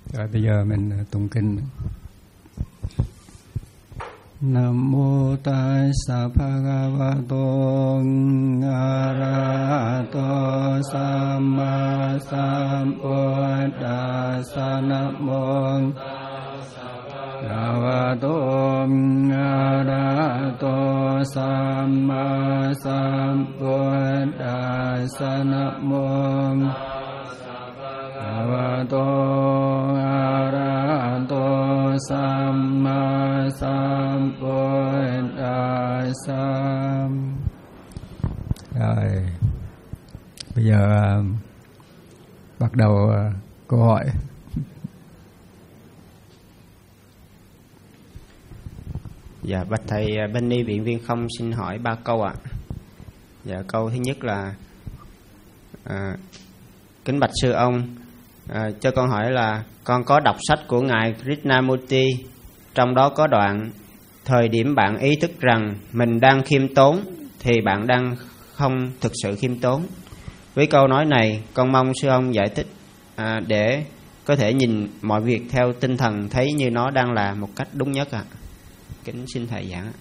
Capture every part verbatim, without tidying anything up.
Rồi bây giờ mình tụng kinh. Nam mô Tassa Bhagavato Arahato Samma Sambuddhassa. Nam mô Bhagavato Arahato Samma Sambuddhassa. Nam mô Bhagavato Arahato Samma Sambuddhassa. Rồi, bây giờ uh, bắt đầu uh, câu hỏi. Dạ, bạch thầy, bên ni viện Viên Không xin hỏi ba câu ạ. Dạ, câu thứ nhất là à, kính bạch sư ông, à, cho con hỏi là con có đọc sách của ngài Krishnamurti, trong đó có đoạn thời điểm bạn ý thức rằng mình đang khiêm tốn thì bạn đang không thực sự khiêm tốn. Với câu nói này, con mong sư ông giải thích à, để có thể nhìn mọi việc theo tinh thần thấy như nó đang là một cách đúng nhất ạ. À. Kính xin thầy giảng.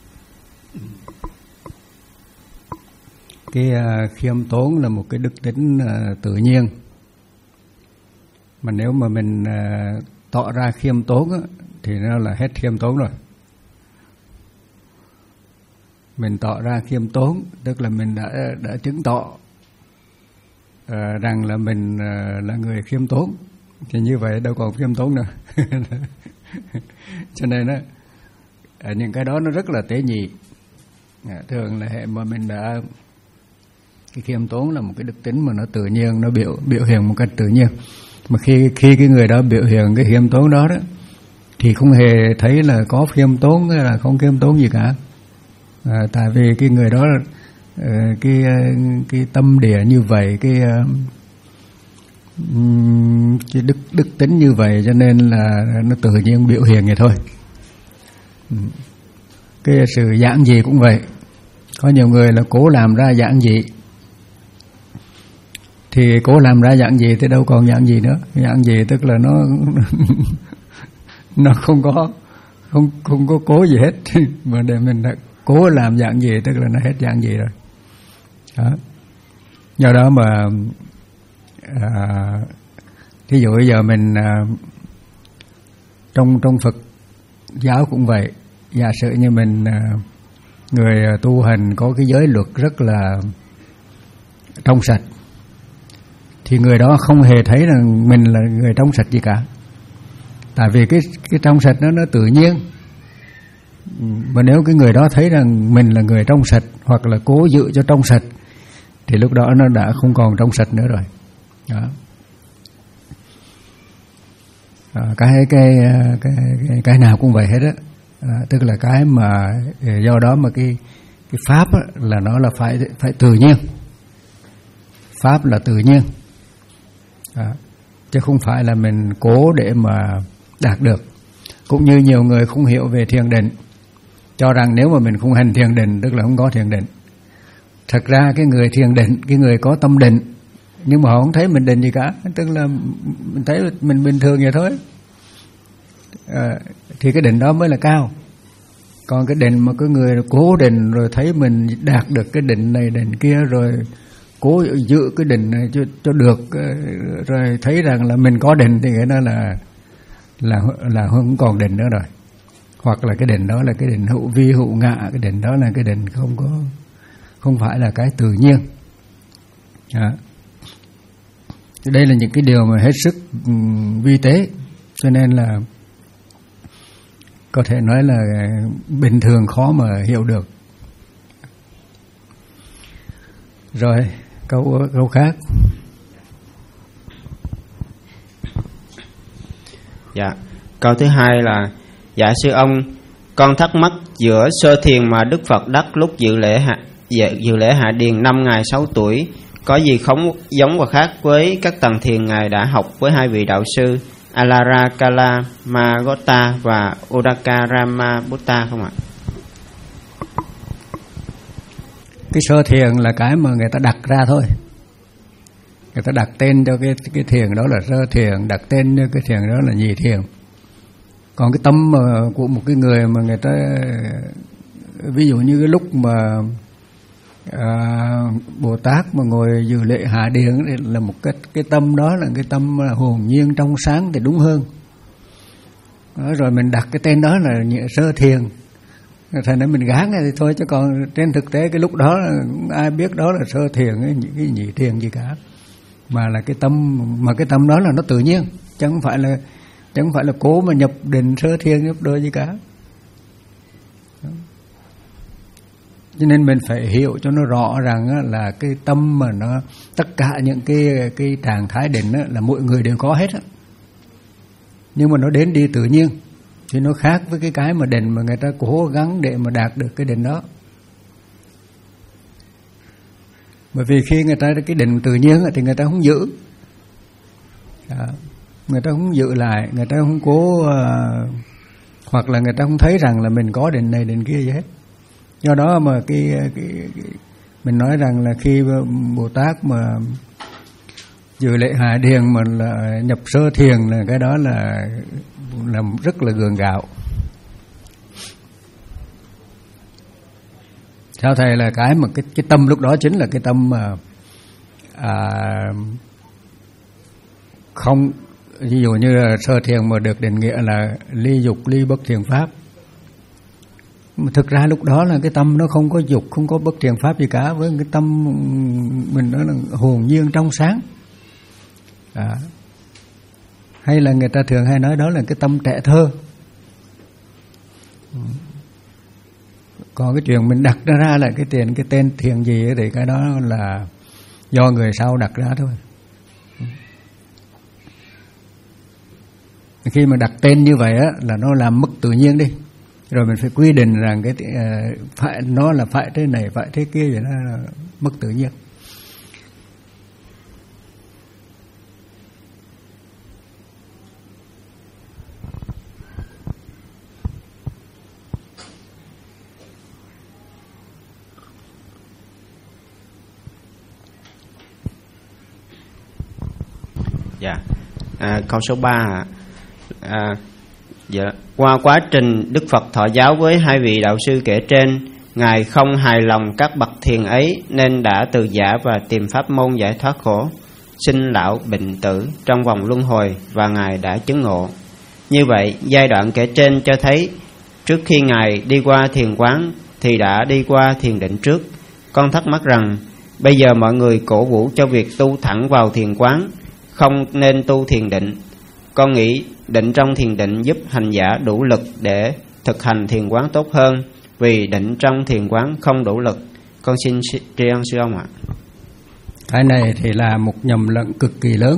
Cái uh, khiêm tốn là một cái đức tính uh, tự nhiên. Mà nếu mà mình uh, tỏ ra khiêm tốn á, thì nó là hết khiêm tốn rồi. Mình tỏ ra khiêm tốn tức là mình đã đã chứng tỏ uh, rằng là mình uh, là người khiêm tốn. Thì như vậy đâu còn khiêm tốn nữa. Cho nên đó, những cái đó nó rất là tế nhị. Thường là hệ mà mình đã cái khiêm tốn là một cái đức tính mà nó tự nhiên, nó biểu biểu hiện một cách tự nhiên. Mà khi khi cái người đó biểu hiện cái khiêm tốn đó đó thì không hề thấy là có khiêm tốn hay là không khiêm tốn gì cả. À, tại vì cái người đó cái cái tâm địa như vậy, cái cái đức đức tính như vậy, cho nên là nó tự nhiên biểu hiện vậy thôi. Cái sự giản dị cũng vậy. Có nhiều người là cố làm ra giản dị, thì cố làm ra giản dị thì đâu còn giản dị nữa. Giản dị tức là nó nó không có không không có cố gì hết. Mà để mình đã cố làm giản dị tức là nó hết giản dị rồi. Đó. Do đó mà à, thí dụ bây giờ mình à, trong trong Phật giáo cũng vậy. Giả sử như mình người tu hành có cái giới luật rất là trong sạch, thì người đó không hề thấy rằng mình là người trong sạch gì cả. Tại vì cái cái trong sạch đó nó tự nhiên. Mà nếu cái người đó thấy rằng mình là người trong sạch hoặc là cố giữ cho trong sạch, thì lúc đó nó đã không còn trong sạch nữa rồi. Đó. À, cái, cái cái cái cái nào cũng vậy hết á. À, tức là cái mà do đó mà cái cái pháp á, là nó là phải phải tự nhiên. Pháp là tự nhiên. À, chứ không phải là mình cố để mà đạt được. Cũng như nhiều người không hiểu về thiền định, cho rằng nếu mà mình không hành thiền định tức là không có thiền định. Thật ra cái người thiền định, cái người có tâm định, nhưng mà họ không thấy mình định gì cả, tức là mình thấy mình bình thường vậy thôi. À, thì cái định đó mới là cao. Còn cái định mà cái người cố định rồi thấy mình đạt được cái định này định kia, rồi cố giữ cái định này cho, cho được, rồi thấy rằng là mình có định, thì cái đó là là là không còn định nữa rồi. Hoặc là cái định đó là cái định hữu vi hữu ngạ, cái định đó là cái định không có không phải là cái tự nhiên. À. Đây là những cái điều mà hết sức um, vi tế, cho nên là có thể nói là bình thường khó mà hiểu được. Rồi, câu câu khác. Dạ, câu thứ hai là: dạ sư ông, con thắc mắc giữa sơ thiền mà Đức Phật đắc lúc dự lễ hạ dự, dự lễ hạ điền năm ngài sáu tuổi có gì không giống và khác với các tầng thiền ngài đã học với hai vị đạo sư Alara Kalamagota và Udakarama-butta không ạ? Cái sơ thiền là cái mà người ta đặt ra thôi. người ta đặt tên cho cái cái thiền đó là sơ thiền, đặt tên cho cái thiền đó là nhị thiền. Còn cái tâm mà của một cái người mà người ta, ví dụ như cái lúc mà à, Bồ Tát mà ngồi dự lễ hạ điền là một cái cái tâm đó là cái tâm hồn nhiên trong sáng thì đúng hơn. Đó, rồi mình đặt cái tên đó là sơ thiền, thành ra mình gán thì thôi, chứ còn trên thực tế cái lúc đó ai biết đó là sơ thiền cái, cái nhị thiền gì cả, mà là cái tâm, mà cái tâm đó là nó tự nhiên, chẳng phải là chẳng phải là cố mà nhập định sơ thiền nhập đôi gì cả. Đó. Cho nên mình phải hiểu cho nó rõ rằng là cái tâm mà nó tất cả những cái cái trạng thái định là mỗi người đều có hết á, nhưng mà nó đến đi tự nhiên thì nó khác với cái cái mà định mà người ta cố gắng để mà đạt được cái định đó. Bởi vì khi người ta cái định tự nhiên thì người ta không giữ, à, người ta không giữ lại, người ta không cố uh, hoặc là người ta không thấy rằng là mình có định này định kia gì hết. Do đó mà cái, cái, cái mình nói rằng là khi Bồ Tát mà dự lễ hạ điền mà là nhập sơ thiền là cái đó là là rất là gượng gạo. Theo thầy là cái mà cái cái tâm lúc đó chính là cái tâm mà à, không, ví dụ như là sơ thiền mà được định nghĩa là ly dục ly bất thiền pháp. Mà thực ra lúc đó là cái tâm nó không có dục, không có bất thiền pháp gì cả, với cái tâm mình đó là hồn nhiên trong sáng. À. Hay là người ta thường hay nói đó là cái tâm trẻ thơ. Còn cái chuyện mình đặt nó ra là cái tiền cái tên thiền gì thì cái đó là do người sau đặt ra thôi. Khi mà đặt tên như vậy á là nó làm mất tự nhiên đi, rồi mình phải quy định rằng cái uh, phải nó là phải thế này phải thế kia, vậy nó là mất tự nhiên. Dạ, à, câu số ba. À, dạ. Qua quá trình Đức Phật thọ giáo với hai vị đạo sư kể trên, Ngài không hài lòng các bậc thiền ấy nên đã từ giả và tìm pháp môn giải thoát khổ, sinh lão bệnh tử trong vòng luân hồi, và Ngài đã chứng ngộ. Như vậy, giai đoạn kể trên cho thấy trước khi Ngài đi qua thiền quán thì đã đi qua thiền định trước. Con thắc mắc rằng bây giờ mọi người cổ vũ cho việc tu thẳng vào thiền quán, không nên tu thiền định. Con nghĩ định trong thiền định giúp hành giả đủ lực để thực hành thiền quán tốt hơn, vì định trong thiền quán không đủ lực. Con xin tri ân sư ông ạ. Cái này thì là một nhầm lẫn cực kỳ lớn.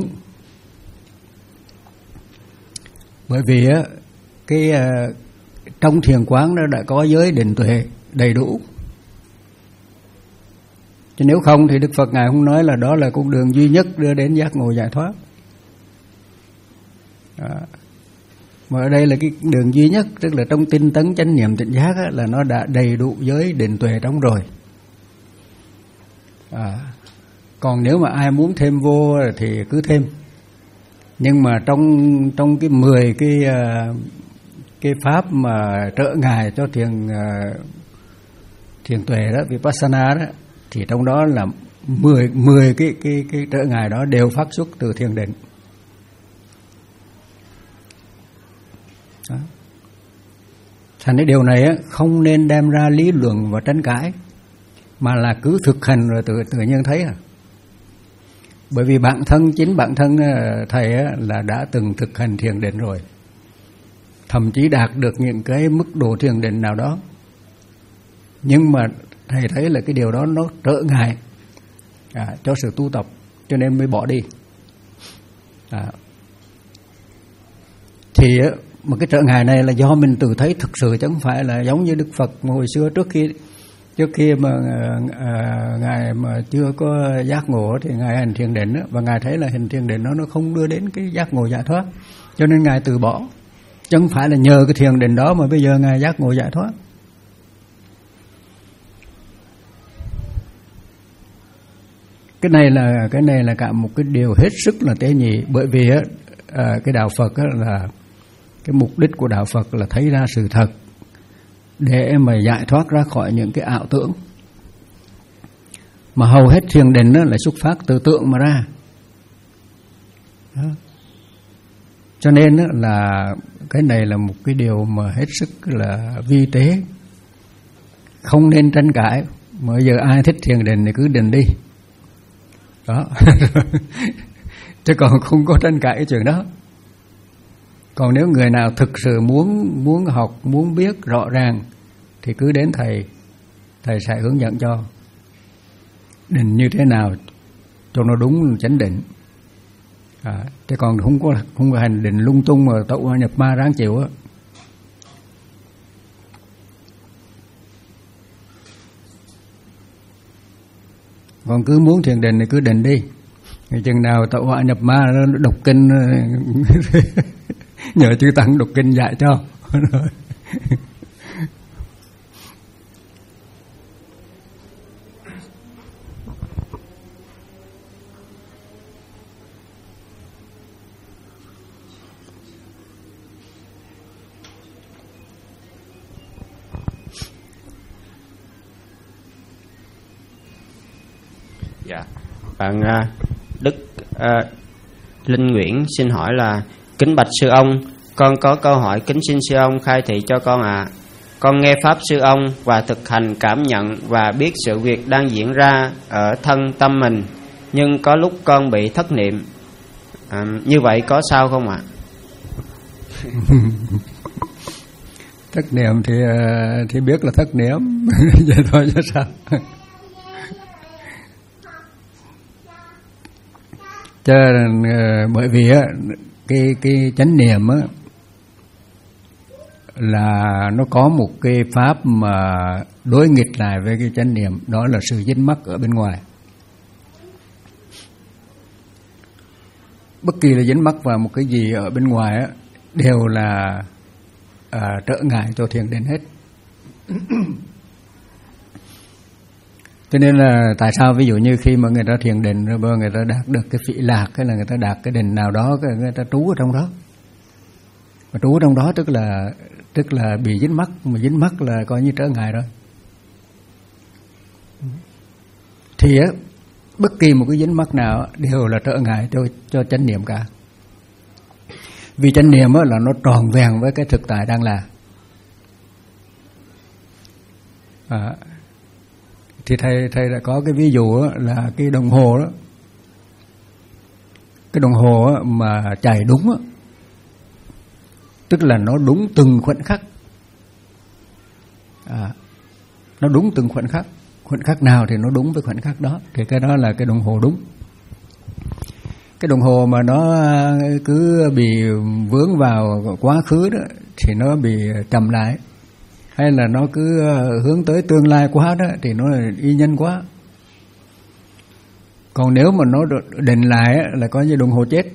Bởi vì á cái uh, trong thiền quán nó đã có giới định tuệ đầy đủ. Chứ nếu không thì Đức Phật Ngài không nói là đó là con đường duy nhất đưa đến giác ngộ giải thoát. Đó. Mà ở đây là cái đường duy nhất, tức là trong tinh tấn chánh niệm tỉnh giác á, là nó đã đầy đủ giới định tuệ trong rồi. À, còn nếu mà ai muốn thêm vô thì cứ thêm. Nhưng mà trong trong cái mười cái cái pháp mà trợ ngài cho thiền thiền tuệ đó, vipassana đó, thì trong đó là mười mười cái cái cái trợ ngài đó đều phát xuất từ thiền định. Đó. Thành cái điều này á, không nên đem ra lý luận và tranh cãi, mà là cứ thực hành rồi tự tự nhiên thấy à. Bởi vì bản thân chính bản thân thầy á, là đã từng thực hành thiền định rồi, thậm chí đạt được những cái mức độ thiền định nào đó, nhưng mà thầy thấy là cái điều đó nó trở ngại à, cho sự tu tập, cho nên mới bỏ đi. À. Thì á, mà cái trở ngại này là do mình tự thấy thực sự, chứ không phải là giống như Đức Phật hồi xưa trước khi trước khi mà à, ngài mà chưa có giác ngộ thì ngài hành thiền định đó, và ngài thấy là hành thiền định đó nó không đưa đến cái giác ngộ giải thoát, cho nên ngài từ bỏ, chứ không phải là nhờ cái thiền định đó mà bây giờ ngài giác ngộ giải thoát. cái này là cái này là cả một cái điều hết sức là tế nhị, bởi vì á, à, cái đạo Phật á, là cái mục đích của đạo Phật là thấy ra sự thật để mà giải thoát ra khỏi những cái ảo tưởng. Mà hầu hết thiền định á, là xuất phát từ tưởng mà ra. Đó. Cho nên á, là cái này là một cái điều mà hết sức là vi tế, không nên tranh cãi. Mà giờ ai thích thiền định thì cứ định đi. Đó. Chứ còn không có tranh cãi cái chuyện đó. Còn nếu người nào thực sự muốn muốn học, muốn biết rõ ràng thì cứ đến thầy, thầy sẽ hướng dẫn cho định như thế nào cho nó đúng chánh định. À, chứ còn không có không có hành định lung tung mà tẩu hỏa nhập ma ráng chịu á. Còn cứ muốn thiền định thì cứ định đi. Chừng nào tẩu hỏa nhập ma nó đọc kinh nhờ chư tăng đọc kinh dạy cho. Dạ, bạn Đức uh, Linh Nguyễn xin hỏi là: kính bạch sư ông, con có câu hỏi kính xin sư ông khai thị cho con ạ. À. Con nghe pháp sư ông và thực hành cảm nhận và biết sự việc đang diễn ra ở thân tâm mình, nhưng có lúc con bị thất niệm. À, như vậy có sao không ạ? Thất niệm thì thì biết là thất niệm, vậy thôi chứ sao. Cho nên bởi vì á, cái cái chánh niệm á là nó có một cái pháp mà đối nghịch lại với cái chánh niệm, đó là sự dính mắc ở bên ngoài. Bất kỳ là dính mắc vào một cái gì ở bên ngoài á đều là à, trở ngại cho thiền định hết. Cho nên là tại sao ví dụ như khi mà người ta thiền định rồi người ta đạt được cái phỉ lạc, hay là người ta đạt cái định nào đó, người ta trú ở trong đó. Mà trú ở trong đó tức là tức là bị dính mắc, mà dính mắc là coi như trở ngại rồi. Thì á, bất kỳ một cái dính mắc nào đều là trở ngại cho cho chánh niệm cả. Vì chánh niệm á là nó tròn vẹn với cái thực tại đang là. À, thì thầy thầy đã có cái ví dụ đó, là cái đồng hồ đó, cái đồng hồ đó mà chạy đúng đó, tức là nó đúng từng khoảnh khắc, à, nó đúng từng khoảnh khắc, khoảnh khắc nào thì nó đúng với khoảnh khắc đó, thì cái đó là cái đồng hồ đúng. Cái đồng hồ mà nó cứ bị vướng vào quá khứ đó thì nó bị chậm lại, hay là nó cứ hướng tới tương lai quá đó thì nó y nhanh quá. Còn nếu mà nó định lại là coi như đồng hồ chết.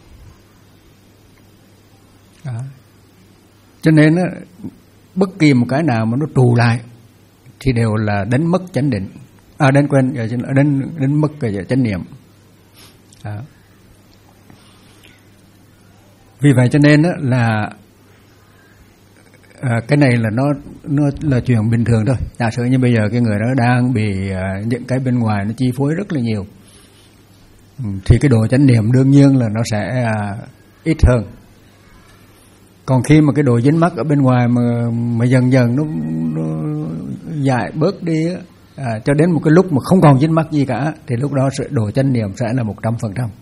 À. Cho nên á, bất kỳ một cái nào mà nó trù lại thì đều là đánh mất chánh định, à đánh quên, đánh đánh mất cái chánh niệm. À. Vì vậy cho nên á, là à, cái này là nó nó là chuyện bình thường thôi. Giả sử như bây giờ cái người đó đang bị à, những cái bên ngoài nó chi phối rất là nhiều, ừ, thì cái độ chánh niệm đương nhiên là nó sẽ à, ít hơn. Còn khi mà cái độ dính mắc ở bên ngoài mà mà dần dần nó, nó giải bớt đi á, à, cho đến một cái lúc mà không còn dính mắc gì cả, thì lúc đó sự độ chánh niệm sẽ là một trăm phần trăm.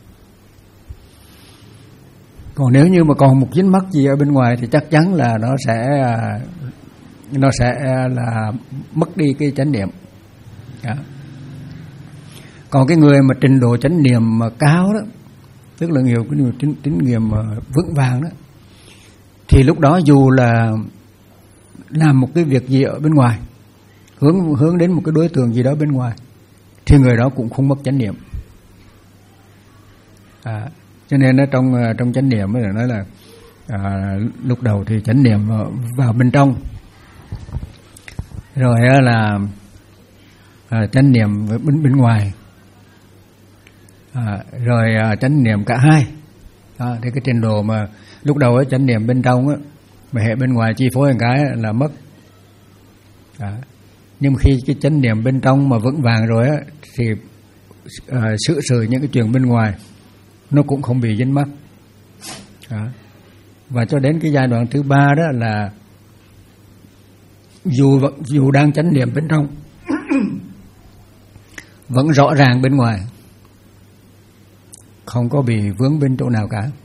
Còn nếu như mà còn một dính mắc gì ở bên ngoài thì chắc chắn là nó sẽ nó sẽ là mất đi cái chánh niệm. Đó. Còn cái người mà trình độ chánh niệm mà cao đó, tức là nhiều cái tín, tín niệm vững vàng đó, thì lúc đó dù là làm một cái việc gì ở bên ngoài, hướng hướng đến một cái đối tượng gì đó bên ngoài, thì người đó cũng không mất chánh niệm. À, cho nên nó trong trong chánh niệm mới nói là à, lúc đầu thì chánh niệm vào, vào bên trong, rồi là à, chánh niệm bên bên ngoài, à, rồi à, chánh niệm cả hai. À, thì cái trình độ mà lúc đầu á, chánh niệm bên trong á, mà hệ bên ngoài chi phối một cái là mất. À, nhưng mà khi cái chánh niệm bên trong mà vững vàng rồi á, thì à, sự sự những cái chuyện bên ngoài nó cũng không bị dính mắc. À, và cho đến cái giai đoạn thứ ba đó là dù dù đang chánh niệm bên trong vẫn rõ ràng bên ngoài, không có bị vướng bên chỗ nào cả.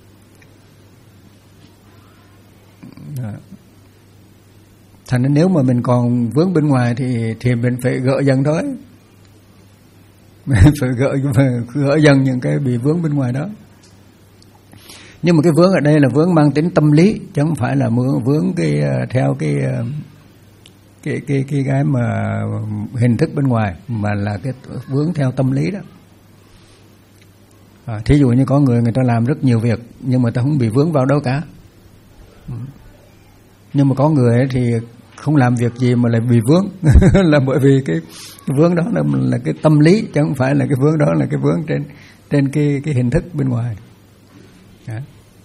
À, thành nên nếu mà mình còn vướng bên ngoài thì thì mình phải gỡ dần thôi, mình phải gỡ gỡ dần những cái bị vướng bên ngoài đó. Nhưng mà cái vướng ở đây là vướng mang tính tâm lý, chứ không phải là vướng cái theo cái cái cái cái cái mà hình thức bên ngoài, mà là cái vướng theo tâm lý đó. À, thí dụ như có người người ta làm rất nhiều việc nhưng mà ta không bị vướng vào đâu cả. Nhưng mà có người thì không làm việc gì mà lại bị vướng là bởi vì cái, cái vướng đó là, là cái tâm lý, chứ không phải là cái vướng đó là cái vướng trên trên cái cái hình thức bên ngoài. À.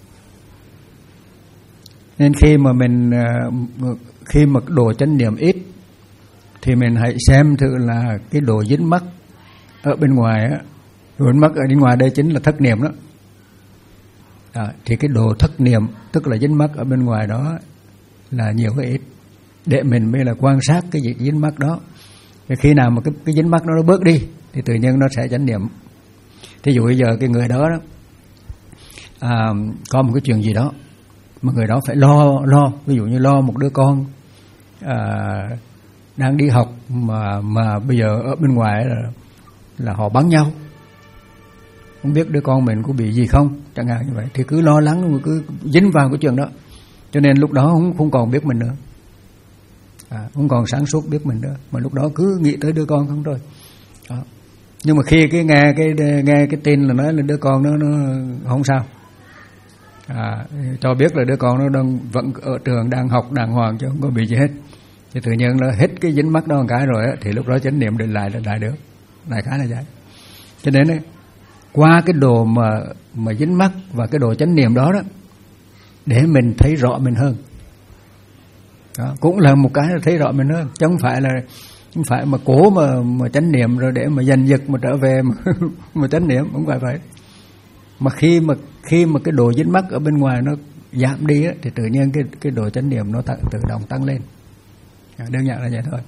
Nên khi mà mình khi mà độ chánh niệm ít thì mình hãy xem thử là cái độ dính mắc ở bên ngoài á, độ dính mắc ở bên ngoài đây chính là thất niệm đó. À, thì cái độ thất niệm tức là dính mắc ở bên ngoài đó là nhiều hay ít, để mình mới là quan sát cái gì dính mắc đó. Thì khi nào mà cái cái dính mắc đó nó bớt đi thì tự nhiên nó sẽ chánh niệm. Thí dụ bây giờ cái người đó, đó à, có một cái chuyện gì đó mà người đó phải lo lo, ví dụ như lo một đứa con à, đang đi học mà mà bây giờ ở bên ngoài là là họ bắn nhau, không biết đứa con mình có bị gì không, chẳng hạn như vậy, thì cứ lo lắng, cứ dính vào cái chuyện đó, cho nên lúc đó không không còn biết mình nữa, à, không còn sáng suốt biết mình nữa, mà lúc đó cứ nghĩ tới đứa con không thôi. Đó. Nhưng mà khi cái nghe cái nghe cái tin là nói là đứa con nó nó không sao, à, cho biết là đứa con nó đang vẫn ở trường đang học đàng hoàng chứ không có bị gì hết, thì tự nhiên là hết cái dính mắc đó một cái rồi á, thì lúc đó chánh niệm định lại là lại được, đại khái là vậy. Cho nên ấy, qua cái đồ mà mà dính mắc và cái đồ chánh niệm đó đó, để mình thấy rõ mình hơn. Đó, cũng là một cái là thấy rõ mình hơn, chứ không phải là không phải mà cố mà mà chánh niệm rồi để mà giành giật mà trở về mà, mà chánh niệm, không phải vậy. Mà khi mà khi mà cái đồ dính mắc ở bên ngoài nó giảm đi á, thì tự nhiên cái cái đồ chánh niệm nó tự, tự động tăng lên. À, đơn giản là vậy thôi.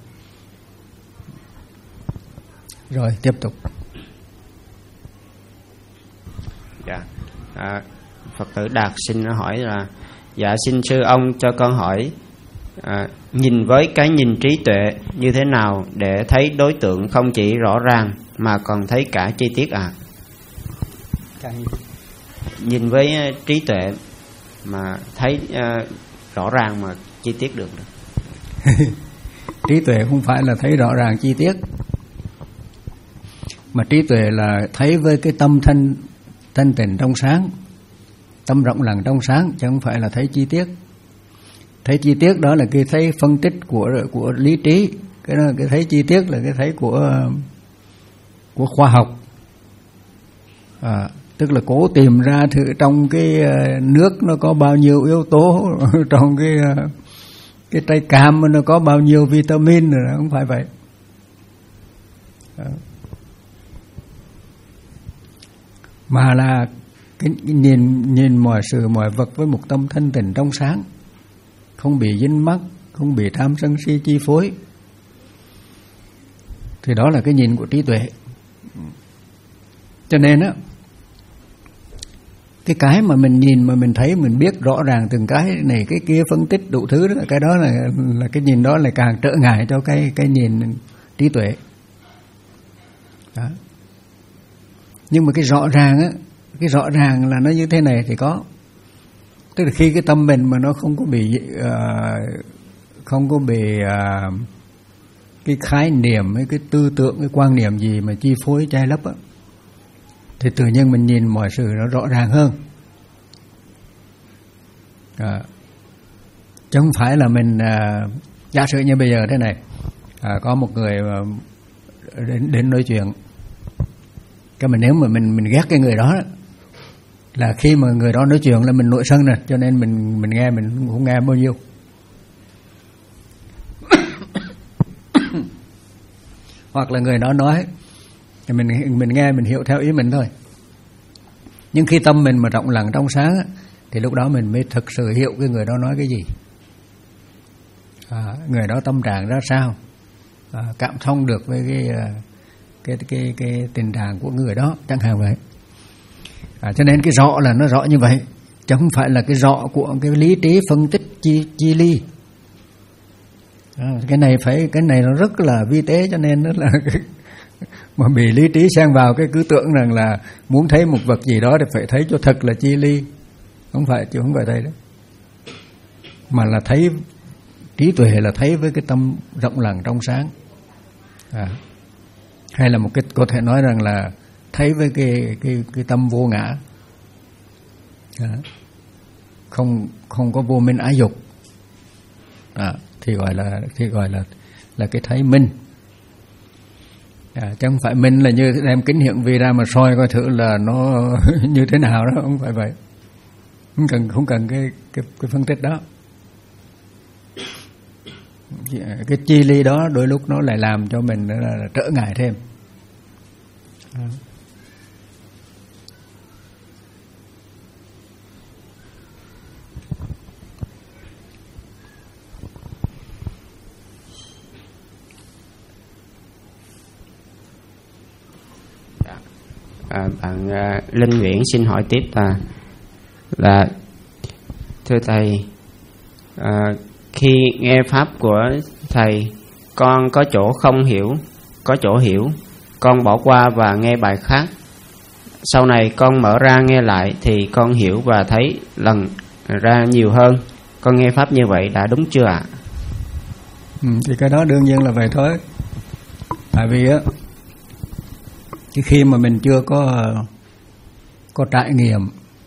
Rồi tiếp tục. Dạ, à, Phật tử Đạt xin hỏi là dạ xin sư ông cho con hỏi à, nhìn với cái nhìn trí tuệ như thế nào để thấy đối tượng không chỉ rõ ràng mà còn thấy cả chi tiết à? Cái... Nhìn với trí tuệ mà thấy uh, rõ ràng mà chi tiết được. Trí tuệ không phải là thấy rõ ràng chi tiết, mà trí tuệ là thấy với cái tâm thanh thanh tịnh trong sáng, tâm rộng lặng trong sáng, chứ không phải là thấy chi tiết. Thấy chi tiết đó là cái thấy phân tích của của lý trí, cái đó cái thấy chi tiết là cái thấy của của khoa học. À, tức là cố tìm ra thử trong cái nước nó có bao nhiêu yếu tố, trong cái cái trái cam nó có bao nhiêu vitamin rồi, không phải vậy. À. Mà là cái nhìn nhìn mọi sự mọi vật với một tâm thanh tịnh trong sáng, không bị dính mắc, không bị tham sân si chi phối, thì đó là cái nhìn của trí tuệ. Cho nên á, cái cái mà mình nhìn mà mình thấy mình biết rõ ràng từng cái này cái kia, phân tích đủ thứ đó, cái đó là là cái nhìn đó là càng trở ngại cho cái cái nhìn trí tuệ. Đó. Nhưng mà cái rõ ràng á, cái rõ ràng là nó như thế này thì có, tức là khi cái tâm mình mà nó không có bị uh, không có bị uh, cái khái niệm, cái tư tưởng, cái quan niệm gì mà chi phối che lấp á, thì tự nhiên mình nhìn mọi sự nó rõ ràng hơn. À, chứ không phải là mình à, giả sử như bây giờ thế này, à, có một người đến, đến nói chuyện, Cái mà nếu mà mình mình ghét cái người đó là khi mà người đó nói chuyện là mình nổi sân rồi, cho nên mình mình nghe mình không nghe bao nhiêu. Hoặc là người đó nói thì mình mình nghe mình hiểu theo ý mình thôi. Nhưng khi tâm mình mà rộng lặng trong sáng thì lúc đó mình mới thực sự hiểu cái người đó nói cái gì, à, người đó tâm trạng ra sao, à, cảm thông được với cái cái cái cái tình trạng của người đó chẳng hạn vậy. À, cho nên cái rõ là nó rõ như vậy, chứ không phải là cái rõ của cái lý trí phân tích chi chi ly. À, cái này phải cái này nó rất là vi tế, cho nên nó là mà bị lý trí xen vào cái cứ tưởng rằng là muốn thấy một vật gì đó thì phải thấy cho thật là chi ly. Không phải, chứ không phải đây đó, mà là thấy trí tuệ là thấy với cái tâm rộng lặng trong sáng, à, hay là một cái có thể nói rằng là thấy với cái cái cái tâm vô ngã, à, không không có vô minh ái dục, à, thì gọi là thì gọi là là cái thấy minh. À, chứ không phải minh là như đem kính hiển vi ra mà soi coi thử là nó như thế nào đó, không phải vậy. Không cần không cần cái cái cái phân tích đó. Cái chi ly đó đôi lúc nó lại làm cho mình là trở ngại thêm. À. À, bạn uh, Linh Nguyễn xin hỏi tiếp là là thưa thầy, uh, khi nghe pháp của thầy, con có chỗ không hiểu, có chỗ hiểu, con bỏ qua và nghe bài khác. Sau này con mở ra nghe lại thì con hiểu và thấy lần ra nhiều hơn. Con nghe pháp như vậy đã đúng chưa ạ? Ừ, thì cái đó đương nhiên là vậy thôi. Tại vì á, cái khi mà mình chưa có có trải nghiệm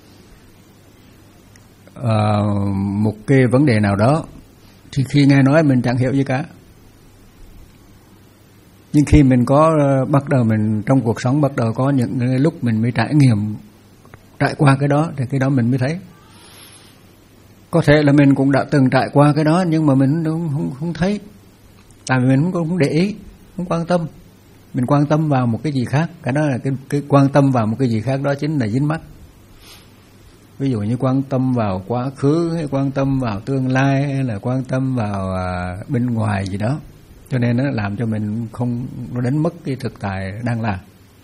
uh, một cái vấn đề nào đó thì khi nghe nói mình chẳng hiểu gì cả. Nhưng khi mình có uh, bắt đầu mình trong cuộc sống bắt đầu có những lúc mình mới trải nghiệm, trải qua cái đó thì cái đó mình mới thấy. Có thể là mình cũng đã từng trải qua cái đó nhưng mà mình không không, không thấy, tại vì mình không không để ý, không quan tâm. Mình quan tâm vào một cái gì khác, cái đó là cái, cái quan tâm vào một cái gì khác đó chính là dính mắc. Ví dụ như quan tâm vào quá khứ, hay quan tâm vào tương lai, hay là quan tâm vào à, bên ngoài gì đó, cho nên nó làm cho mình không, nó đánh mất cái thực tại đang làm.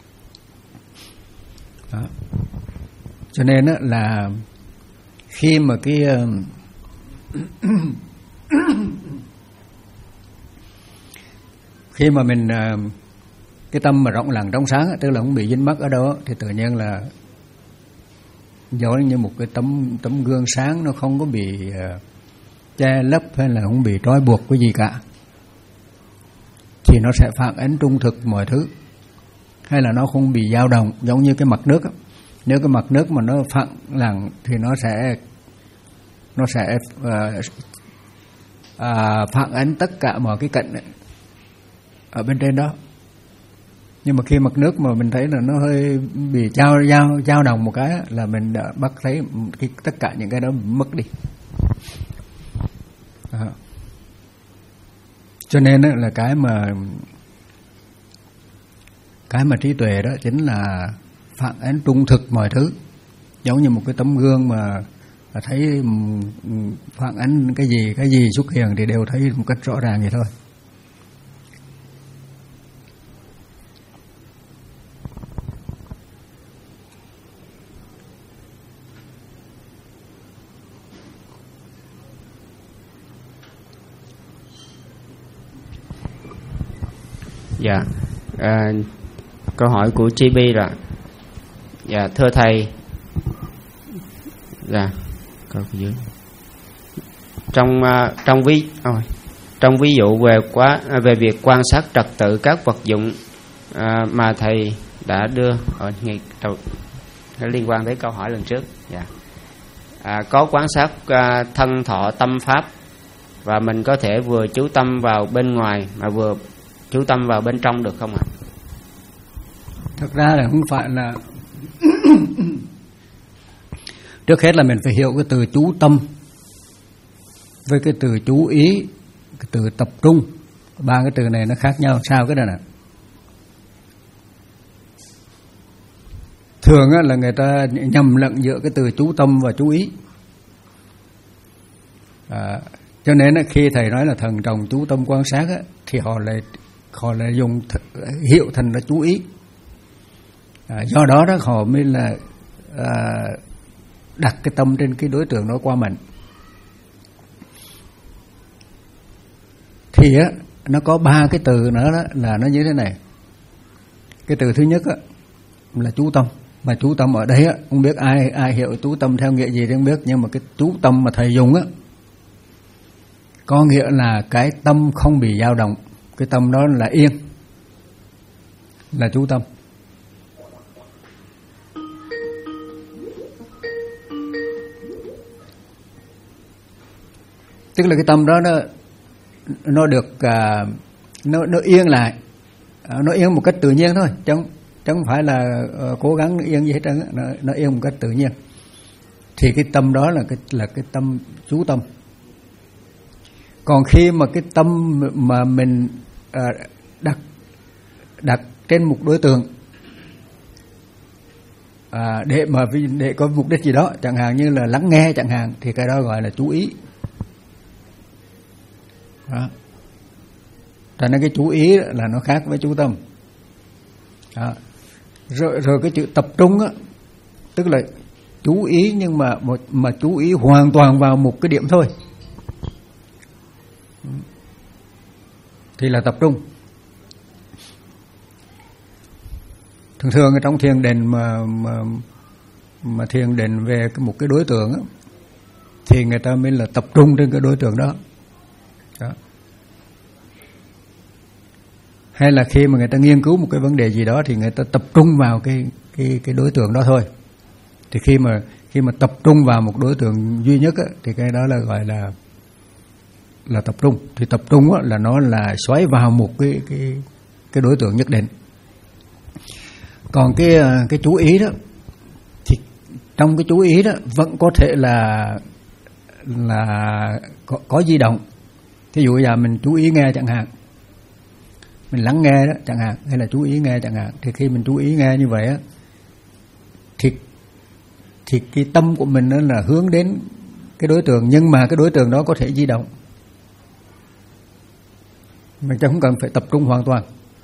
Đó. Cho nên là khi mà cái khi mà mình cái tâm mà rộng lặng trong sáng, tức là không bị dính mắc ở đâu, thì tự nhiên là giống như một cái tấm tấm gương sáng, nó không có bị uh, che lấp hay là không bị trói buộc cái gì cả, thì nó sẽ phản ánh trung thực mọi thứ, hay là nó không bị dao động giống như cái mặt nước đó. Nếu cái mặt nước mà nó phẳng lặng thì nó sẽ nó sẽ uh, uh, phản ánh tất cả mọi cái cạnh ở bên trên đó. Nhưng mà khi mặt nước mà mình thấy là nó hơi bị trao dao dao động một cái là mình đã bắt thấy cái, tất cả những cái đó mất đi. À. Cho nên là cái mà cái mà trí tuệ đó chính là phản ánh trung thực mọi thứ, giống như một cái tấm gương mà thấy phản ánh cái gì cái gì xuất hiện thì đều thấy một cách rõ ràng vậy thôi. Dạ, à, câu hỏi của giê bê là, dạ thưa thầy, dạ câu dưới trong uh, trong ví oh, trong ví dụ về quá về việc quan sát trật tự các vật dụng uh, mà thầy đã đưa ở ngay đầu liên quan tới câu hỏi lần trước, dạ à, có quan sát uh, thân thọ tâm pháp, và mình có thể vừa chú tâm vào bên ngoài mà vừa chú tâm vào bên trong được không ạ? Thực ra là không phải là trước hết là mình phải hiểu cái từ chú tâm với cái từ chú ý, cái từ tập trung. Ba cái từ này nó khác nhau sao cái này nè. Thường á, là người ta nhầm lẫn giữa cái từ chú tâm và chú ý. À, cho nên á, khi thầy nói là thần trọng chú tâm quan sát á, thì họ lại họ lại dùng th- hiệu thành là chú ý. À, do đó đó họ mới là à, đặt cái tâm trên cái đối tượng đó qua mình. Thì á, nó có ba cái từ nữa đó là nó như thế này. Cái từ thứ nhất á, là chú tâm. Mà chú tâm ở đây á, không biết ai ai hiểu chú tâm theo nghĩa gì thì không biết, nhưng mà cái chú tâm mà thầy dùng á, có nghĩa là cái tâm không bị dao động, cái tâm đó là yên, là chú tâm. Tức là cái tâm đó nó nó được uh, nó nó yên lại, uh, nó yên một cách tự nhiên thôi, chứ không, chứ không phải là uh, cố gắng yên gì hết trơn, nó, nó yên một cách tự nhiên. Thì cái tâm đó là cái là cái tâm chú tâm. Còn khi mà cái tâm mà mình uh, đặt đặt trên một đối tượng à, để mà để có mục đích gì đó, chẳng hạn như là lắng nghe chẳng hạn, thì cái đó gọi là chú ý. Đó. Cho nên cái chú ý là nó khác với chú tâm. Đó. Rồi, rồi cái chữ tập trung á, tức là chú ý nhưng mà một mà chú ý hoàn toàn vào một cái điểm thôi, thì là tập trung. Thường thường ở trong thiền định mà mà mà thiền định về một cái đối tượng á, thì người ta mới là tập trung trên cái đối tượng đó. Đó. Hay là khi mà người ta nghiên cứu một cái vấn đề gì đó thì người ta tập trung vào cái cái cái đối tượng đó thôi. Thì khi mà khi mà tập trung vào một đối tượng duy nhất á, thì cái đó là gọi là là tập trung. Thì tập trung á, là nó là xoáy vào một cái cái cái đối tượng nhất định. Còn cái cái chú ý đó, thì trong cái chú ý đó vẫn có thể là là có, có di động. Ví dụ giờ mình chú ý nghe chẳng hạn, mình lắng nghe đó chẳng hạn, hay là chú ý nghe chẳng hạn, thì khi mình chú ý nghe như vậy á, thì thì cái tâm của mình nó là hướng đến cái đối tượng, nhưng mà cái đối tượng đó có thể di động, mình không cần phải tập trung hoàn toàn.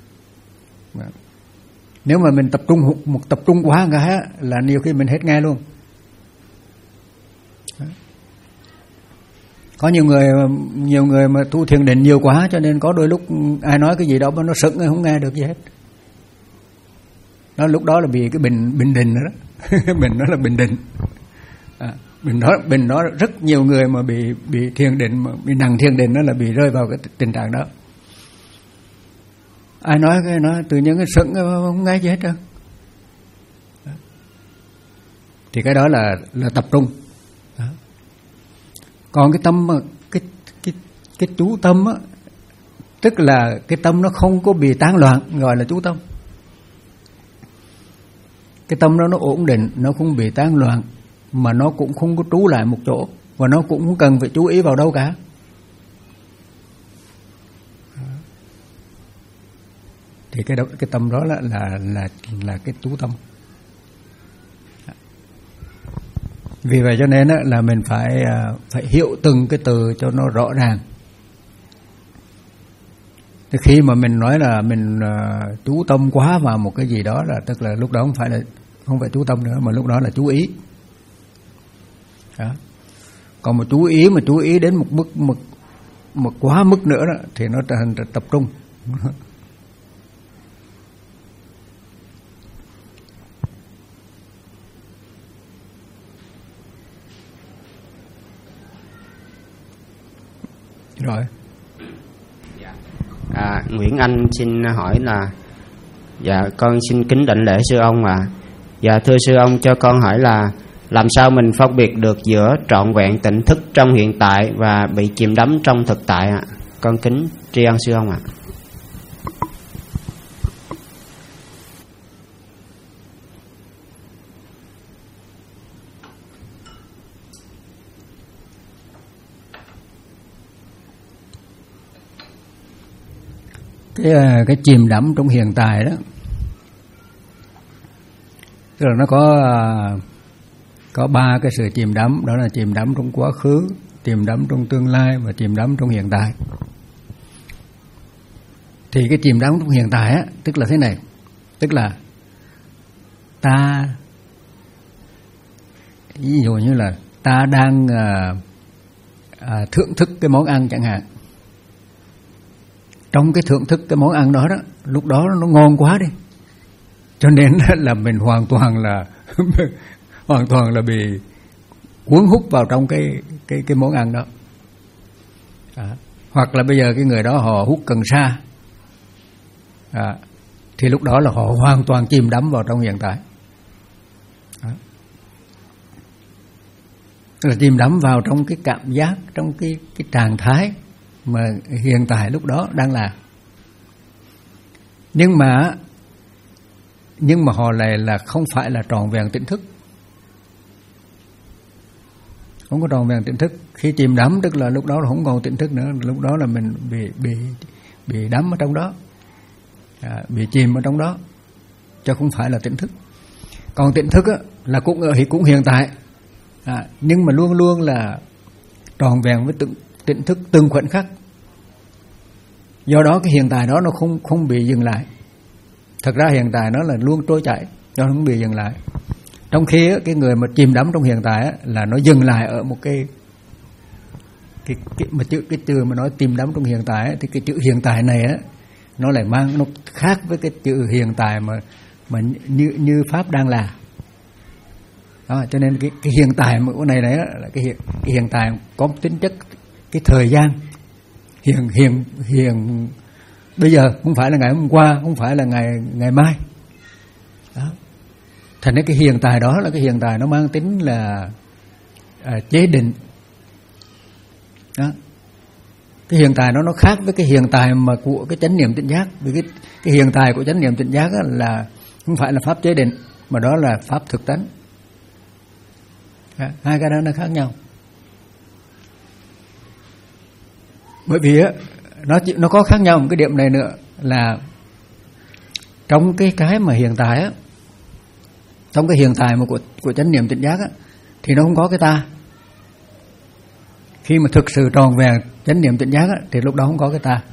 Nếu mà mình tập trung một tập trung quá cái á, là nhiều khi mình hết nghe luôn. Có nhiều người nhiều người mà tu thiền định nhiều quá, cho nên có đôi lúc ai nói cái gì đó mà nó sững, không nghe được gì hết. Đó, lúc đó là bị cái bình bình định đó, bình đó là bình định. À, bình đó bình đó rất nhiều người mà bị bị thiền định, mà bị nặng thiền định đó là bị rơi vào cái tình trạng đó. Ai nói cái nó tự nhiên cái sững, không nghe gì hết trơn. Thì cái đó là là tập trung. Đó. Còn cái tâm cái cái cái chú tâm á, tức là cái tâm nó không có bị tán loạn, gọi là chú tâm. Cái tâm đó nó ổn định, nó không bị tán loạn, mà nó cũng không có trú lại một chỗ, và nó cũng không cần phải chú ý vào đâu cả. Thì cái đó, cái tâm đó là là là là cái chú tâm. Vì vậy cho nên là mình phải phải hiểu từng cái từ cho nó rõ ràng. Thì khi mà mình nói là mình chú tâm quá vào một cái gì đó, là tức là lúc đó không phải là không phải chú tâm nữa, mà lúc đó là chú ý. Đó. Còn một chú ý mà chú ý đến một mức một một quá mức nữa đó, thì nó trở thành tập trung. Rồi. À, Nguyễn Anh xin hỏi là dạ con xin kính đảnh lễ sư ông ạ. À. Dạ thưa sư ông, cho con hỏi là làm sao mình phân biệt được giữa trọn vẹn tỉnh thức trong hiện tại và bị chìm đắm trong thực tại ạ? À? Con kính tri ân sư ông ạ. À. cái cái chìm đắm trong hiện tại đó, tức là nó có có ba cái sự chìm đắm, đó là chìm đắm trong quá khứ, chìm đắm trong tương lai và chìm đắm trong hiện tại. Thì cái chìm đắm trong hiện tại á, tức là thế này, tức là ta, ví dụ như là ta đang à, à, thưởng thức cái món ăn chẳng hạn. Trong cái thưởng thức cái món ăn đó đó, lúc đó nó ngon quá đi, cho nên là mình hoàn toàn là hoàn toàn là bị cuốn hút vào trong cái cái cái món ăn đó. À, hoặc là bây giờ cái người đó họ hút cần sa, à, thì lúc đó là họ hoàn toàn chìm đắm vào trong hiện tại. À, là chìm đắm vào trong cái cảm giác, trong cái cái trạng thái mà hiện tại lúc đó đang là. Nhưng mà nhưng mà họ lại là không phải là tròn vẹn tỉnh thức, không có tròn vẹn tỉnh thức. Khi chìm đắm tức là lúc đó là không còn tỉnh thức nữa, lúc đó là mình bị bị bị đắm ở trong đó, à, bị chìm ở trong đó, chứ không phải là tỉnh thức. Còn tỉnh thức á, là cũng ở cũng hiện tại, à, nhưng mà luôn luôn là tròn vẹn với từng tỉnh thức từng khoảnh khắc. Do đó cái hiện tại đó nó không không bị dừng lại. Thật ra hiện tại nó là luôn trôi chảy, nó không bị dừng lại. Trong khi á, cái người mà chìm đắm trong hiện tại á, là nó dừng lại ở một cái cái cái mà chữ cái từ mà nói chìm đắm trong hiện tại á, thì cái chữ hiện tại này á, nó lại mang nó khác với cái chữ hiện tại mà mà như như pháp đang là. Đó, cho nên cái cái hiện tại mà cái này đấy á, là cái hiện cái hiện tại có tính chất cái thời gian hiện hiện hiện bây giờ, không phải là ngày hôm qua, không phải là ngày ngày mai. Đó. Thành ra cái hiện tại đó là cái hiện tại nó mang tính là à, chế định. Đó. Cái hiện tại nó nó khác với cái hiện tại mà của cái chánh niệm tỉnh giác. Vì cái cái hiện tại của chánh niệm tỉnh giác là không phải là pháp chế định, mà đó là pháp thực tánh. Đó. Hai cái đó nó khác nhau. Bởi vì á, nó nó có khác nhau một cái điểm này nữa là trong cái cái mà hiện tại á, trong cái hiện tại mà của của chánh niệm tỉnh giác á, thì nó không có cái ta. Khi mà thực sự tròn vẹn chánh niệm tỉnh giác á, thì lúc đó không có cái ta,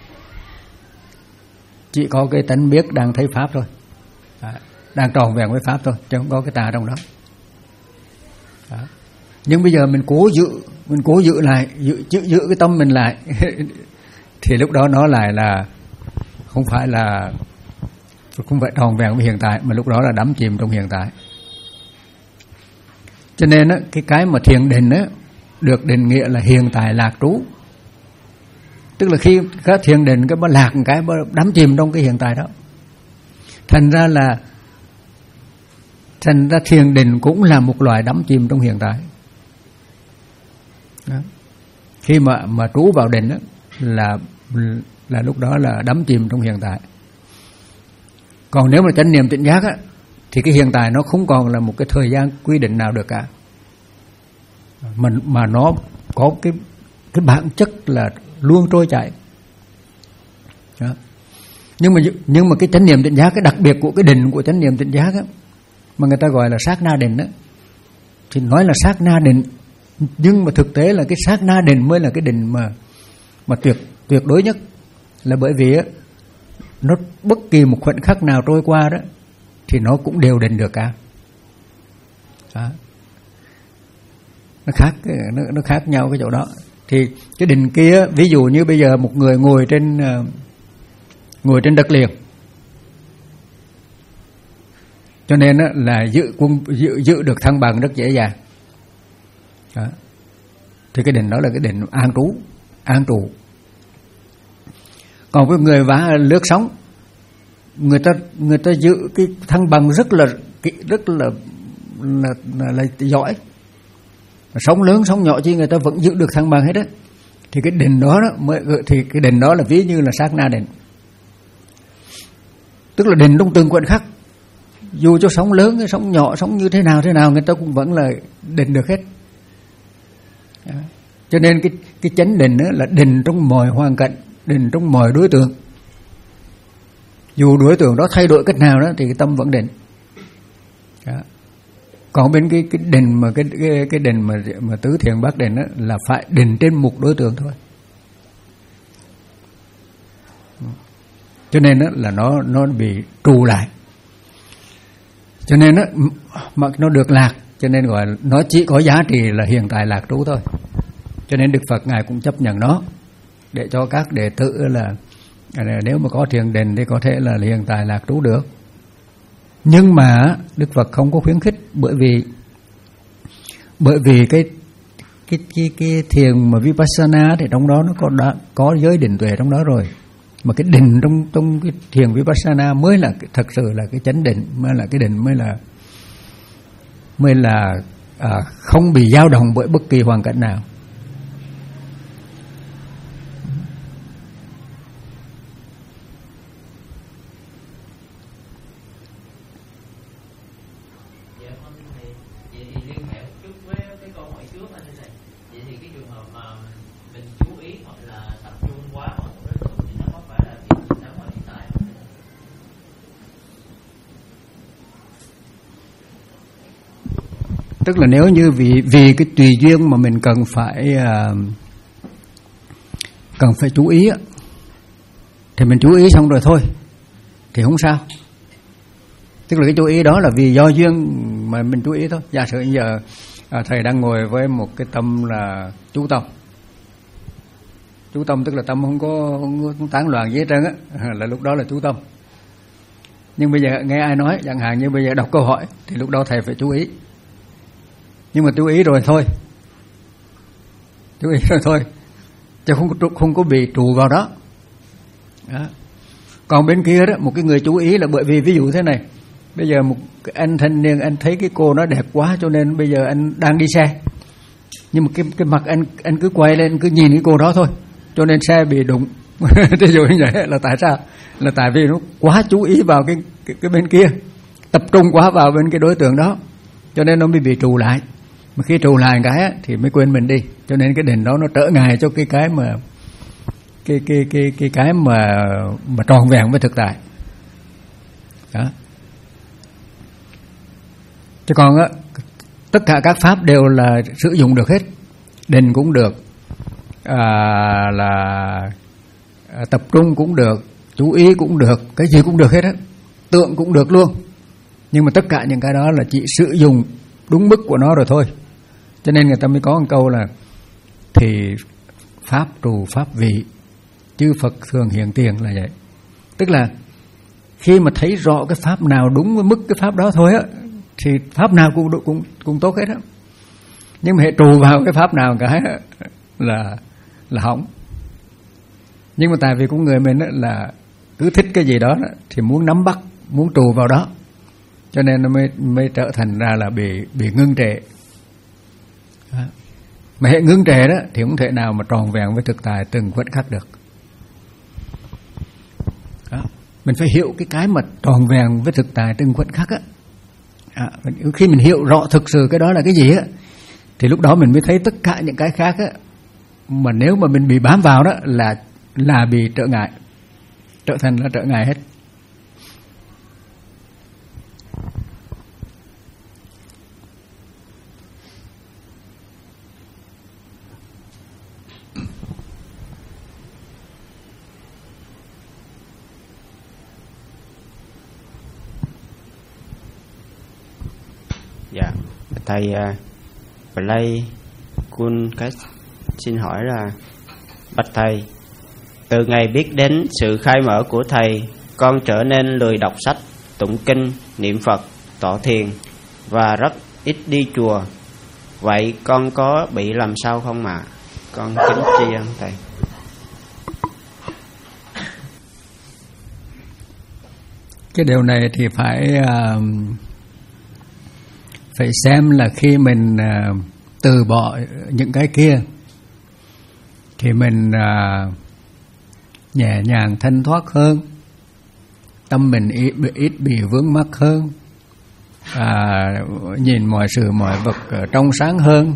chỉ có cái tánh biết đang thấy pháp thôi, à, đang tròn vẹn với pháp thôi, chứ không có cái ta trong đó. Đó. Nhưng bây giờ mình cố giữ, mình cố giữ lại, giữ, giữ, giữ cái tâm mình lại thì lúc đó nó lại là không phải là không phải tròn vẹn với hiện tại, mà lúc đó là đắm chìm trong hiện tại. Cho nên á, cái cái mà thiền định á, được định nghĩa là hiện tại lạc trú. Tức là khi các thiền định cái mà lạc một cái mà đắm chìm trong cái hiện tại đó. Thành ra là thành ra thiền định cũng là một loại đắm chìm trong hiện tại. Đó. Khi mà mà trú vào định á, là là lúc đó là đắm chìm trong hiện tại. Còn nếu mà chánh niệm tỉnh giác á, thì cái hiện tại nó không còn là một cái thời gian quy định nào được cả, mà mà nó có cái cái bản chất là luôn trôi chảy. Đó. Nhưng mà nhưng mà cái chánh niệm tỉnh giác, cái đặc biệt của cái định của chánh niệm tỉnh giác á, mà người ta gọi là sát na định á, thì nói là sát na định, nhưng mà thực tế là cái sát na định mới là cái định mà mà tuyệt tuyệt đối nhất. Là bởi vì á, nó bất kỳ một khoảnh khắc nào trôi qua đó thì nó cũng đều định được cả. Đó. Nó khác nó, nó khác nhau cái chỗ đó. Thì cái định kia, ví dụ như bây giờ một người ngồi trên uh, ngồi trên đất liền, cho nên á, là giữ quân giữ giữ được thăng bằng rất dễ dàng. Đó. Thì cái định đó là cái định an trú, an trụ. Còn với người vá lướt sóng, người ta người ta giữ cái thăng bằng rất là rất là là, là, là giỏi. Sóng lớn sóng nhỏ chi người ta vẫn giữ được thăng bằng hết á. Thì cái định đó, đó mới thì cái định đó là ví như là sát na định. Tức là định trong từng khoảnh khắc, dù cho sóng lớn hay sóng nhỏ, sóng như thế nào thế nào, người ta cũng vẫn là định được hết. Đó. Cho nên cái cái chánh định đó là định trong mọi hoàn cảnh, định trong mọi đối tượng. Dù đối tượng đó thay đổi cách nào đó thì cái tâm vẫn định. Đó. Còn bên cái cái định mà cái cái cái định mà mà tứ thiền bát định đó là phải định trên một đối tượng thôi. Cho nên đó là nó nó bị trù lại. Cho nên đó, mà nó được lạc, cho nên gọi là nó chỉ có giá trị là hiện tại lạc trú thôi. Cho nên Đức Phật Ngài cũng chấp nhận nó để cho các đệ tử là nếu mà có thiền định thì có thể là hiện tại lạc trú được. Nhưng mà Đức Phật không có khuyến khích, bởi vì bởi vì cái cái cái cái thiền mà Vipassana thì trong đó nó có đã, có giới định tuệ trong đó rồi. Mà cái định trong trong cái thiền Vipassana mới là thật sự là cái chánh định, mới là cái định mới là mới là à, không bị dao động bởi bất kỳ hoàn cảnh nào. Tức là nếu như vì vì cái tùy duyên mà mình cần phải uh, cần phải chú ý thì mình chú ý xong rồi thôi thì không sao. Tức là cái chú ý đó là vì do duyên mà mình chú ý thôi. Giả sử bây giờ uh, thầy đang ngồi với một cái tâm là chú tâm. Chú tâm tức là tâm không có, không có tán loạn gì hết trơn á, là lúc đó là chú tâm. Nhưng bây giờ nghe ai nói, chẳng hạn như bây giờ đọc câu hỏi thì lúc đó thầy phải chú ý. Nhưng mà chú ý rồi thôi, chú ý rồi thôi, chứ không có, không có bị trụ vào đó. Đó. Còn bên kia đó, một cái người chú ý là bởi vì ví dụ thế này, bây giờ một anh thanh niên anh thấy cái cô nó đẹp quá cho nên bây giờ anh đang đi xe, nhưng mà cái cái mặt anh anh cứ quay lên cứ nhìn cái cô đó thôi, cho nên xe bị đụng. Thế rồi như vậy là tại sao? Là tại vì nó quá chú ý vào cái cái, cái bên kia, tập trung quá vào bên cái đối tượng đó, cho nên nó mới bị trù lại. Mà khi trù lại cái á, thì mới quên mình đi. Cho nên cái định đó nó trở ngại cho cái cái mà cái cái cái cái cái mà mà tròn vẹn với thực tại. Đó. Chứ còn á, tất cả các pháp đều là sử dụng được hết. Định cũng được, à, là à, tập trung cũng được, chú ý cũng được, cái gì cũng được hết á, tượng cũng được luôn. Nhưng mà tất cả những cái đó là chỉ sử dụng đúng mức của nó rồi thôi. Cho nên người ta mới có một câu là thì pháp trù pháp vị, chư Phật thường hiện tiền là vậy. Tức là khi mà thấy rõ cái pháp nào đúng với mức cái pháp đó thôi á, thì pháp nào cũng cũng cũng tốt hết á. Nhưng mà hệ trù vào cái pháp nào cái là là hỏng. Nhưng mà tại vì con người mình là cứ thích cái gì đó thì muốn nắm bắt, muốn trù vào đó, cho nên nó mới mới trở thành ra là bị bị ngưng trệ. Đó. Mà hệ ngưng trệ đó thì không thể nào mà tròn vẹn với thực tại từng khoảnh khắc được. Đó. Mình phải hiểu cái cái mà tròn vẹn với thực tại từng khoảnh khắc á. À, khi mình hiểu rõ thực sự cái đó là cái gì á, thì lúc đó mình mới thấy tất cả những cái khác á, mà nếu mà mình bị bám vào đó là là bị trở ngại, trở thành là trở ngại hết. Dạ, thầy uh, Play Kun Cách xin hỏi là bạch thầy, từ ngày biết đến sự khai mở của thầy, con trở nên lười đọc sách, tụng kinh, niệm Phật, tọa thiền và rất ít đi chùa. Vậy con có bị làm sao không ạ? À? Con kính tri ân thầy. Cái điều này thì phải uh, phải xem là khi mình uh, từ bỏ những cái kia thì mình uh, nhẹ nhàng thanh thoát hơn, tâm mình ít, ít bị vướng mắc hơn, à, nhìn mọi sự mọi vật trong sáng hơn.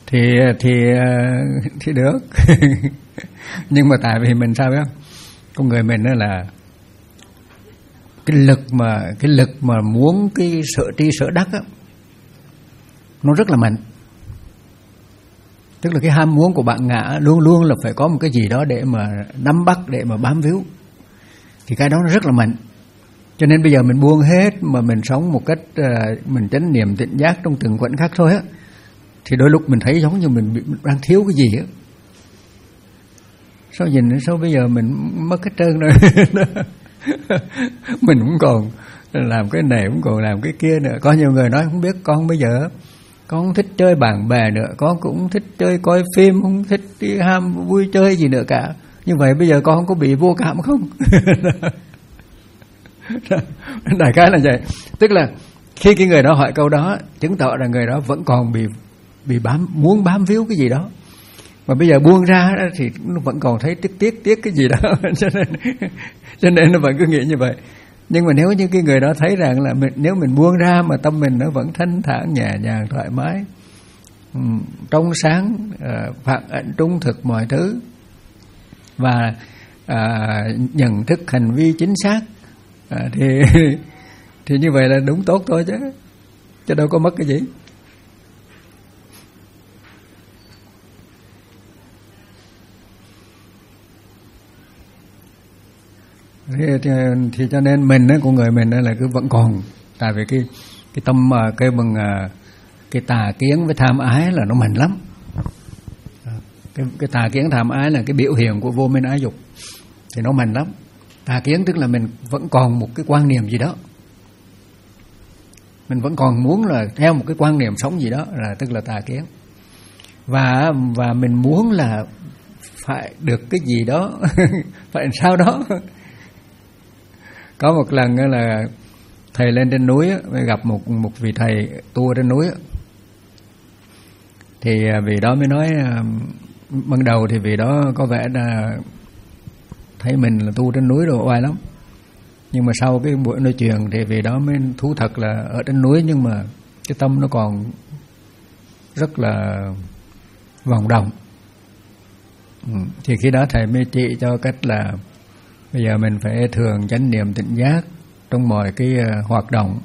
thì thì thì được. Nhưng mà tại vì mình sao biết không, con người mình đó là cái lực mà cái lực mà muốn cái sở tri sở đắc á, nó rất là mạnh. Tức là cái ham muốn của bạn ngã luôn luôn là phải có một cái gì đó để mà nắm bắt, để mà bám víu. Thì cái đó nó rất là mạnh. Cho nên bây giờ mình buông hết mà mình sống một cách uh, mình chánh niệm tỉnh giác trong từng khoảnh khắc thôi á, thì đôi lúc mình thấy giống như mình, bị, mình đang thiếu cái gì á. Sao nhìn sao bây giờ mình mất hết trơn rồi. Mình cũng còn làm cái này, cũng còn làm cái kia nữa. Có nhiều người nói không biết con bây giờ con không thích chơi bạn bè nữa, con cũng thích chơi coi phim, không thích đi ham vui chơi gì nữa cả. Như vậy bây giờ con có bị vô cảm không? Đại khái là vậy. Tức là khi cái người đó hỏi câu đó, chứng tỏ là người đó vẫn còn bị bị bám, muốn bám víu cái gì đó. Mà bây giờ buông ra thì nó vẫn còn thấy tiếc tiếc tiếc cái gì đó. Cho nên cho nên nó vẫn cứ nghĩ như vậy. Nhưng mà nếu như cái người đó thấy rằng là mình, nếu mình buông ra mà tâm mình nó vẫn thanh thản, nhẹ nhàng, thoải mái, trong sáng, phản ảnh trung thực mọi thứ, và à, nhận thức hành vi chính xác, à, thì thì như vậy là đúng tốt thôi chứ, chứ đâu có mất cái gì. Thì, thì, thì cho nên mình ấy, con người mình ấy là cứ vẫn còn, tại vì cái cái tâm cái bằng cái tà kiến với tham ái là nó mạnh lắm. Cái, cái tà kiến tham ái là cái biểu hiện của vô minh ái dục, thì nó mạnh lắm. Tà kiến tức là mình vẫn còn một cái quan niệm gì đó, mình vẫn còn muốn là theo một cái quan niệm sống gì đó, là tức là tà kiến. Và và mình muốn là phải được cái gì đó, phải sao đó. Có một lần là thầy lên trên núi gặp một một vị thầy tu trên núi, thì vị đó mới nói, ban đầu thì vị đó có vẻ là thấy mình là tu trên núi rồi oai lắm, nhưng mà sau cái buổi nói chuyện thì vị đó mới thú thật là ở trên núi nhưng mà cái tâm nó còn rất là vòng động. Ừ. Thì khi đó thầy mới chỉ cho cách là bây giờ mình phải thường chánh niệm tỉnh giác trong mọi cái uh, hoạt động.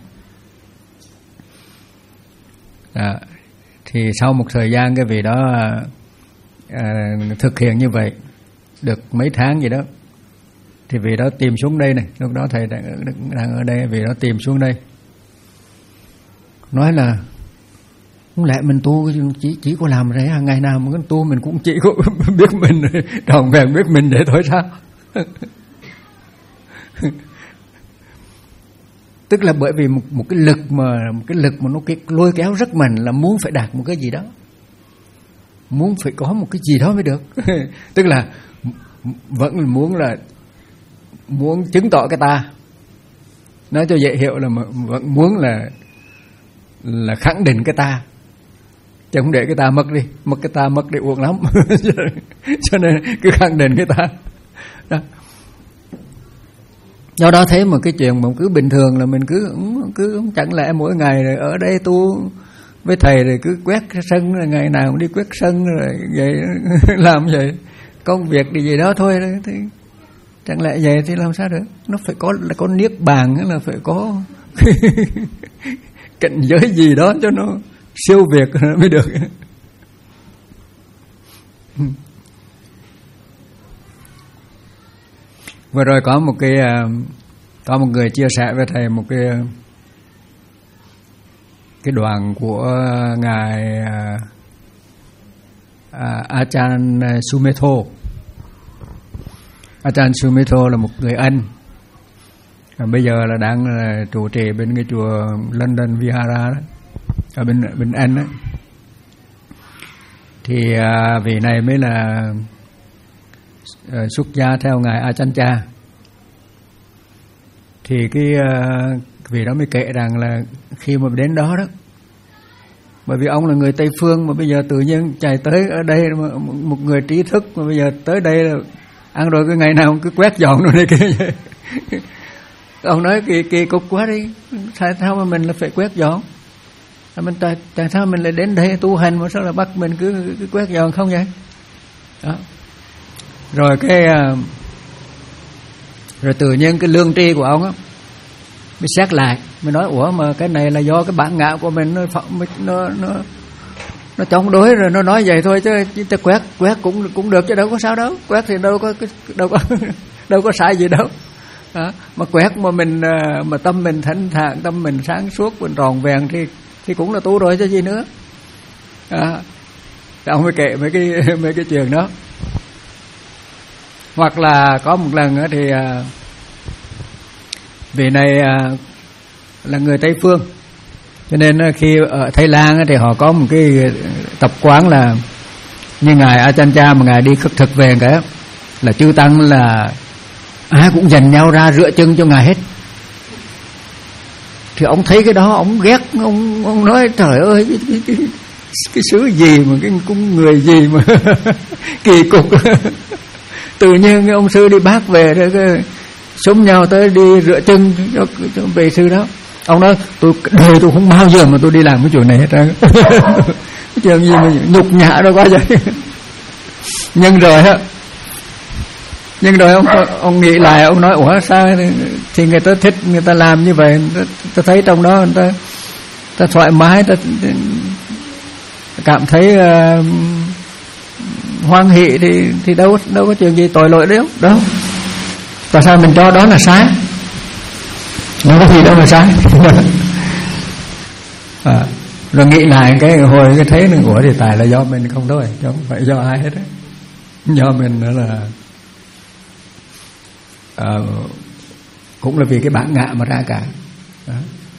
À, thì sau một thời gian cái vị đó uh, thực hiện như vậy được mấy tháng gì đó, thì vị đó tìm xuống đây này, lúc đó thầy đang, đang ở đây, vị đó tìm xuống đây nói là không lẽ mình tu chỉ chỉ có làm đấy, ngày nào mà tu mình cũng chỉ có biết mình tròn vẹn biết mình để thôi sao? Tức là bởi vì một, một cái lực mà một cái lực mà nó cái lôi kéo rất mạnh là muốn phải đạt một cái gì đó, muốn phải có một cái gì đó mới được. Tức là vẫn muốn là muốn chứng tỏ cái ta, nói cho dễ hiểu là vẫn muốn là là khẳng định cái ta, chứ không để cái ta mất đi, mất cái ta mất đi uổng lắm. Cho nên cứ khẳng định cái ta đó. Do đó thấy một cái chuyện mà cứ bình thường là mình cứ cứ chẳng lẽ mỗi ngày rồi ở đây tu với thầy rồi cứ quét sân, rồi ngày nào cũng đi quét sân rồi vậy làm vậy, công việc đi gì đó thôi đấy, thì chẳng lẽ vậy thì làm sao được? Nó phải có là có niết bàn, là phải có cảnh giới gì đó cho nó siêu việt mới được. Vừa rồi có một cái có một người chia sẻ với thầy một cái cái đoạn của ngài Ajahn Sumedho. Ajahn Sumedho là một người Anh, bây giờ là đang là trụ trì bên cái chùa London Vihara đó, ở bên bên Anh đó. Thì vị này mới là xuất gia theo ngài Ajahn Chah. Thì cái vị đó mới kể rằng là khi mà đến đó đó, bởi vì ông là người Tây phương mà bây giờ tự nhiên chạy tới ở đây, một người trí thức mà bây giờ tới đây là ăn rồi cái ngày nào cứ quét dọn rồi này kia. Ông nói kỳ kỳ cục quá đi, tại sao mà mình là phải quét dọn? mình tại, tại sao mình lại đến đây tu hành mà sao là bắt mình cứ, cứ quét dọn không vậy đó. Rồi cái rồi tự nhiên cái lương tri của ông á mới xét lại, mới nói ủa mà cái này là do cái bản ngã của mình nó nó nó nó chống đối rồi nó nói vậy thôi, chứ chứ quét quét cũng cũng được chứ đâu có sao đâu, quét thì đâu có đâu có đâu có sai gì đâu đó. Mà quét mà mình mà tâm mình thanh thản, tâm mình sáng suốt, mình tròn vẹn thì thì cũng là tu rồi chứ gì nữa đó. Ông mới kể mấy cái mấy cái chuyện đó. Hoặc là có một lần thì vị này là người Tây phương, cho nên khi ở Thái Lan thì họ có một cái tập quán là như ngài Ajahn Chah mà ngài đi khất thực về cái là chư tăng là ai cũng dành nhau ra rửa chân cho ngài hết. Thì ông thấy cái đó ông ghét, ông ông nói trời ơi cái, cái, cái, cái xứ gì mà cái cung người gì mà kỳ cục. Tự nhiên cái ông sư đi bác về rồi cái xúm nhau tới đi rửa chân cho, cho về sư đó. Ông nói tôi đời tôi không bao giờ mà tôi đi làm cái chuyện này hết trơn. Cái chuyện gì mà nhục nhã đâu quá vậy. Nhưng rồi á, nhưng rồi ông ông nghĩ lại, ông nói ủa sao thì người ta thích, người ta làm như vậy, người ta thấy trong đó người ta, người ta thoải mái, người ta cảm thấy uh, hoan hỷ thì thì đâu đâu có chuyện gì tội lỗi đấy đâu. Tại sao mình cho đó là sai? Nó có gì đâu mà sai. À, rồi nghĩ lại cái hồi cái thấy nó ủa thì tại là do mình không thôi, chứ không phải do ai hết đấy. Do mình nữa là à, cũng là vì cái bản ngã mà ra cả đó.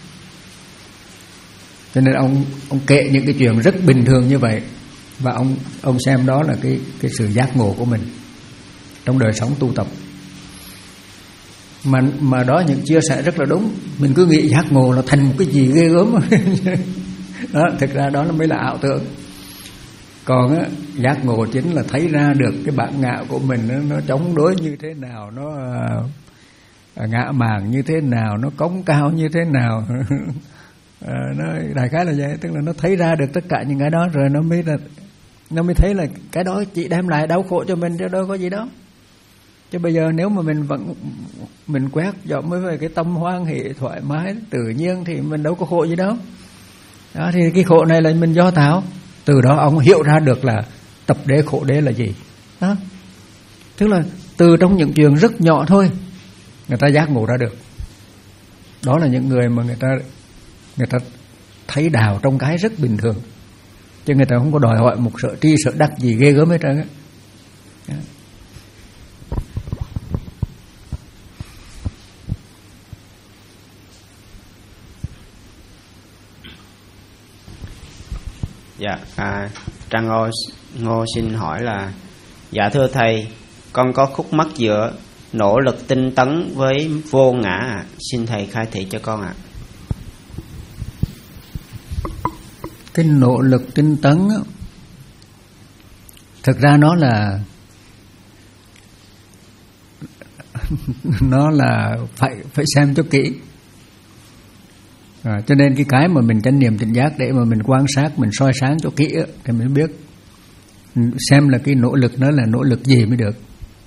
Cho nên ông ông kể những cái chuyện rất bình thường như vậy, và ông ông xem đó là cái cái sự giác ngộ của mình trong đời sống tu tập. Mà mà đó những chia sẻ rất là đúng. Mình cứ nghĩ giác ngộ là thành một cái gì ghê gớm. Đó, thực ra đó nó mới là ảo tưởng. Còn á, giác ngộ chính là thấy ra được cái bản ngã của mình nó, nó chống đối như thế nào, nó uh, ngã màng như thế nào, nó cống cao như thế nào. uh, nó đại khái là vậy, tức là nó thấy ra được tất cả những cái đó rồi nó mới là nó mới thấy là cái đó chỉ đem lại đau khổ cho mình chứ đâu có gì đó. Chứ bây giờ nếu mà mình vẫn mình quét dọn mới về cái tâm hoan hỷ thoải mái tự nhiên thì mình đâu có khổ gì đâu. Đó, thì cái khổ này là mình do tạo. Từ đó ông hiểu ra được là tập đế khổ đế là gì đó. Tức là từ trong những chuyện rất nhỏ thôi người ta giác ngộ ra được. Đó là những người mà người ta người ta thấy đạo trong cái rất bình thường, chứ người ta không có đòi hỏi một sợ tri sợ đắc gì ghê gớm hết trơn á. Dạ, à, Trang Ngô, Ngô xin hỏi là dạ thưa thầy, con có khúc mắc giữa nỗ lực tinh tấn với vô ngã ạ. Xin thầy khai thị cho con ạ. Cái nỗ lực tinh tấn á, thực ra nó là nó là phải phải xem cho kỹ. À, cho nên cái cái mà mình chánh niệm tỉnh giác để mà mình quan sát, mình soi sáng cho kỹ á, thì mình biết xem là cái nỗ lực nó là nỗ lực gì mới được.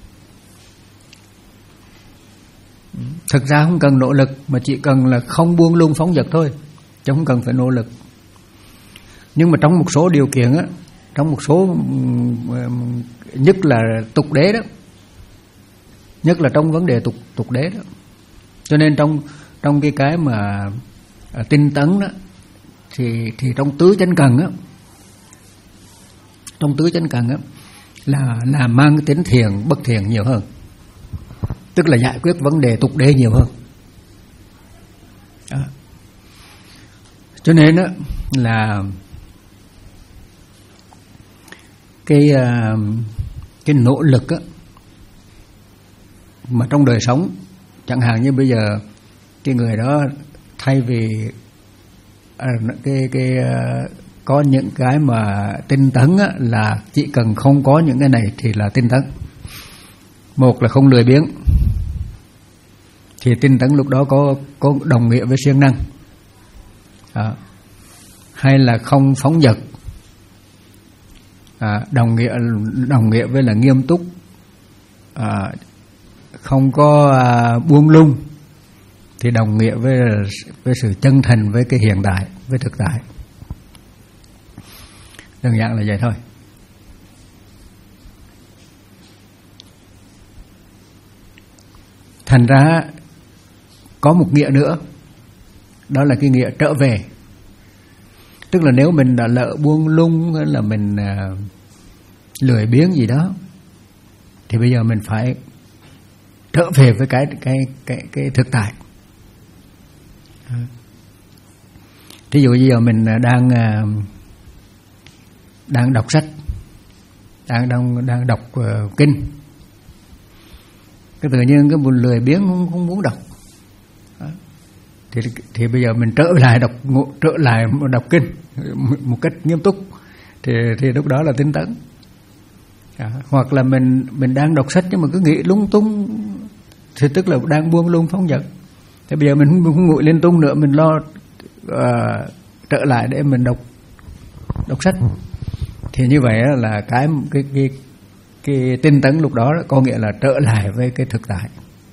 Thực ra không cần nỗ lực, mà chỉ cần là không buông lung phóng dật thôi, chứ không cần phải nỗ lực. Nhưng mà trong một số điều kiện á, trong một số nhất là tục đế đó, nhất là trong vấn đề tục tục đế đó, cho nên trong trong cái cái mà À, tinh tấn đó thì thì trong tứ chánh cần á, trong tứ chánh cần á là là mang tính thiền bất thiền nhiều hơn, tức là giải quyết vấn đề tục đế nhiều hơn đó. Cho nên á là cái cái nỗ lực á mà trong đời sống, chẳng hạn như bây giờ cái người đó thay vì à, cái cái uh, có những cái mà tinh tấn á, là chỉ cần không có những cái này thì là tinh tấn. Một là không lười biếng, thì tinh tấn lúc đó có có đồng nghĩa với siêng năng. À. hay là không phóng dật, à, đồng nghĩa đồng nghĩa với là nghiêm túc, à, không có à, buông lung, thì đồng nghĩa với với sự chân thành với cái hiện tại, với thực tại. Đơn giản là vậy thôi. Thành ra có một nghĩa nữa, đó là cái nghĩa trở về. Tức là nếu mình đã lỡ buông lung, là mình uh, lười biếng gì đó, thì bây giờ mình phải trở về với cái cái cái cái thực tại. Ví dụ bây giờ mình đang uh, đang đọc sách, đang đang đang đọc uh, kinh, cái tự nhiên cái buồn lười biếng không, không muốn đọc. Đó. Thì thì bây giờ mình trở lại đọc trở lại đọc kinh một cách nghiêm túc, thì thì lúc đó là tinh tấn. À, hoặc là mình mình đang đọc sách nhưng mà cứ nghĩ lung tung, thì tức là đang buông lung phóng dật. Thì bây giờ mình không, không ngồi liên tung nữa, mình lo uh, trở lại để mình đọc đọc sách. Thì như vậy là cái cái cái cái tinh tấn lúc đó có nghĩa là trở lại với cái thực tại.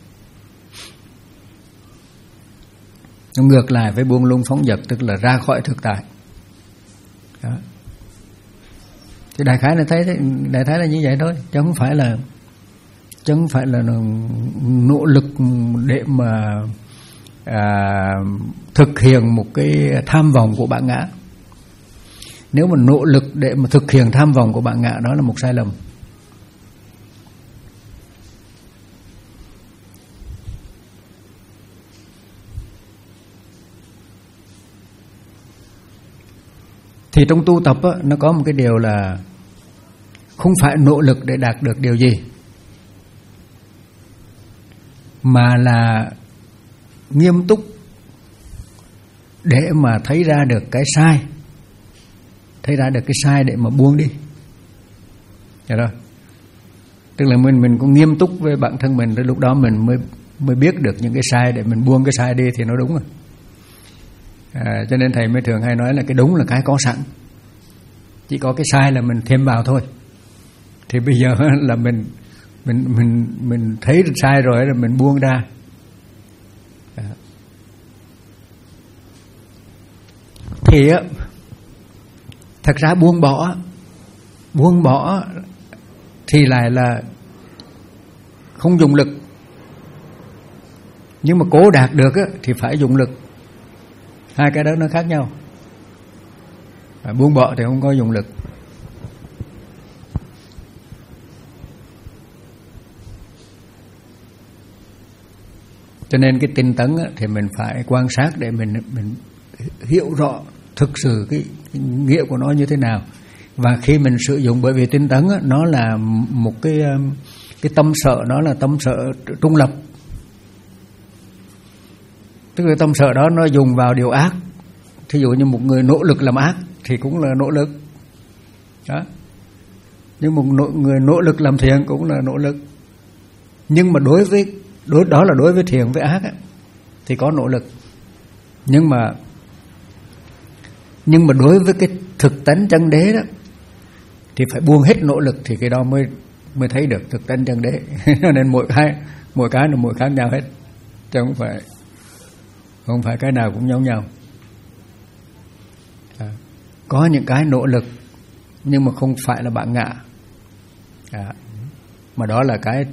Nó ngược lại với buông lung phóng dật, tức là ra khỏi thực tại. Đó. Thì đại khái là thấy đại khái là như vậy thôi, chứ không phải là chứ không phải là nỗ lực để mà à, thực hiện một cái tham vọng của bản ngã. Nếu mà nỗ lực để mà thực hiện tham vọng của bản ngã, đó là một sai lầm. Thì trong tu tập á, nó có một cái điều là không phải nỗ lực để đạt được điều gì, mà là nghiêm túc để mà thấy ra được cái sai, thấy ra được cái sai để mà buông đi. Hiểu rồi. Tức là mình mình cũng nghiêm túc với bản thân mình, tới lúc đó mình mới mới biết được những cái sai để mình buông cái sai đi thì nó đúng rồi. À, cho nên thầy mới thường hay nói là cái đúng là cái có sẵn, chỉ có cái sai là mình thêm vào thôi. Thì bây giờ là mình mình mình mình thấy sai rồi là mình buông ra. À. Thì á, thật ra buông bỏ buông bỏ thì lại là không dùng lực, nhưng mà cố đạt được á, thì phải dùng lực. Hai cái đó nó khác nhau. À, buông bỏ thì không có dùng lực. Cho nên cái tinh tấn á, thì mình phải quan sát để mình mình hiểu rõ thực sự cái, cái nghĩa của nó như thế nào. Và khi mình sử dụng, bởi vì tinh tấn á, nó là một cái cái tâm sợ, nó là tâm sợ trung lập. Tức là tâm sợ đó nó dùng vào điều ác. Thí dụ như một người nỗ lực làm ác thì cũng là nỗ lực. Đó. Nhưng một người nỗ lực làm thiện cũng là nỗ lực. Nhưng mà đối với đối đó là đối với thiện với ác ấy, thì có nỗ lực. Nhưng mà nhưng mà đối với cái thực tánh chân đế đó thì phải buông hết nỗ lực, thì cái đó mới mới thấy được thực tánh chân đế. Nên mỗi cái mỗi cái là mỗi khác nhau hết, chứ không phải không phải cái nào cũng giống nhau. À, có những cái nỗ lực nhưng mà không phải là bản ngã. À, mà đó là cái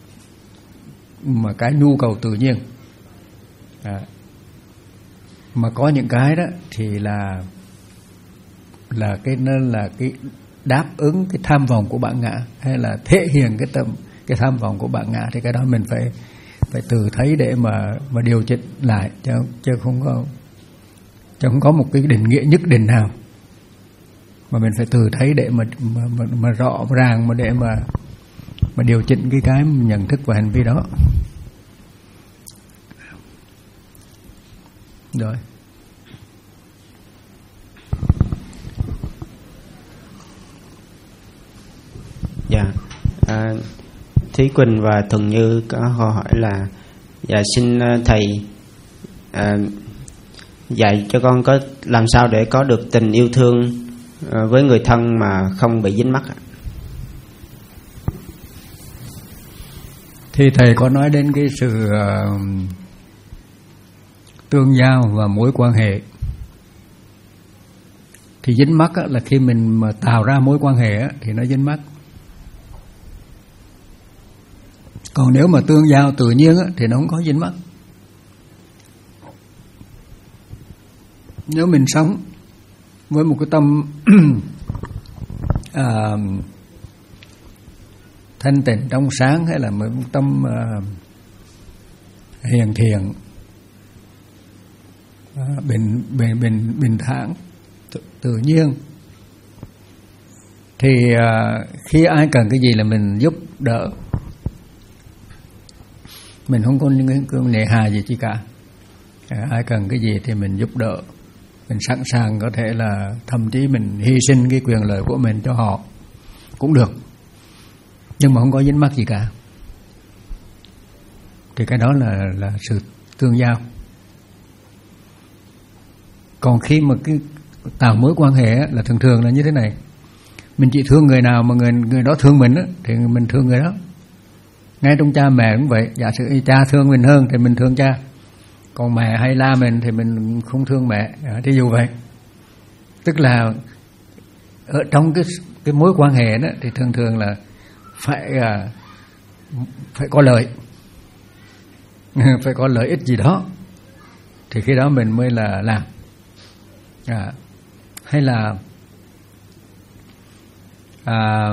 mà cái nhu cầu tự nhiên. À, mà có những cái đó thì là là cái nó là cái đáp ứng cái tham vọng của bản ngã, hay là thể hiện cái tâm cái tham vọng của bản ngã, thì cái đó mình phải phải tự thấy để mà mà điều chỉnh lại, chứ chứ không có chứ không có một cái định nghĩa nhất định nào, mà mình phải tự thấy để mà mà, mà, mà rõ ràng, mà để mà mà điều chỉnh cái cái nhận thức và hành vi đó. Rồi. Dạ. À, Thúy Quỳnh và Thuần Như có hỏi là dạ xin thầy, à, dạy cho con có làm sao để có được tình yêu thương với người thân mà không bị dính mắc. Thì thầy có nói đến cái sự uh, tương giao và mối quan hệ. Thì dính mắc á, là khi mình mà tạo ra mối quan hệ á, thì nó dính mắc. Còn nếu mà tương giao tự nhiên á, thì nó không có dính mắc. Nếu mình sống với một cái tâm à, thanh tịnh trong sáng, hay là một tâm à, hiền thiện, à, bình bình bình bình thản tự, tự nhiên, thì à, khi ai cần cái gì là mình giúp đỡ, mình không có những nề hà gì chi cả. À, ai cần cái gì thì mình giúp đỡ, mình sẵn sàng có thể là thậm chí mình hy sinh cái quyền lợi của mình cho họ cũng được, nhưng mà không có dính mắc gì cả. Thì cái đó là là sự tương giao. Còn khi mà cái tạo mối quan hệ là thường thường là như thế này: mình chỉ thương người nào mà người người đó thương mình á, thì mình thương người đó. Ngay trong cha mẹ cũng vậy, giả sử cha thương mình hơn thì mình thương cha, còn mẹ hay la mình thì mình không thương mẹ, thí dụ vậy. Tức là ở trong cái cái mối quan hệ đó thì thường thường là phải phải có lợi, phải có lợi ích gì đó, thì khi đó mình mới là làm. À, hay là à,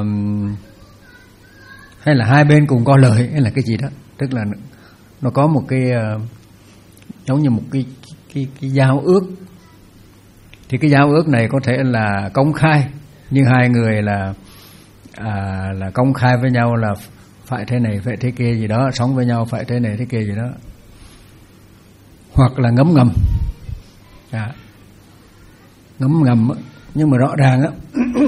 hay là hai bên cùng có lợi, hay là cái gì đó, tức là nó có một cái uh, giống như một cái cái cái giao ước. Thì cái giao ước này có thể là công khai, như hai người là à, là công khai với nhau là phải thế này phải thế kia gì đó, sống với nhau phải thế này thế kia gì đó, hoặc là ngấm ngầm. À, ngấm ngầm nhưng mà rõ ràng á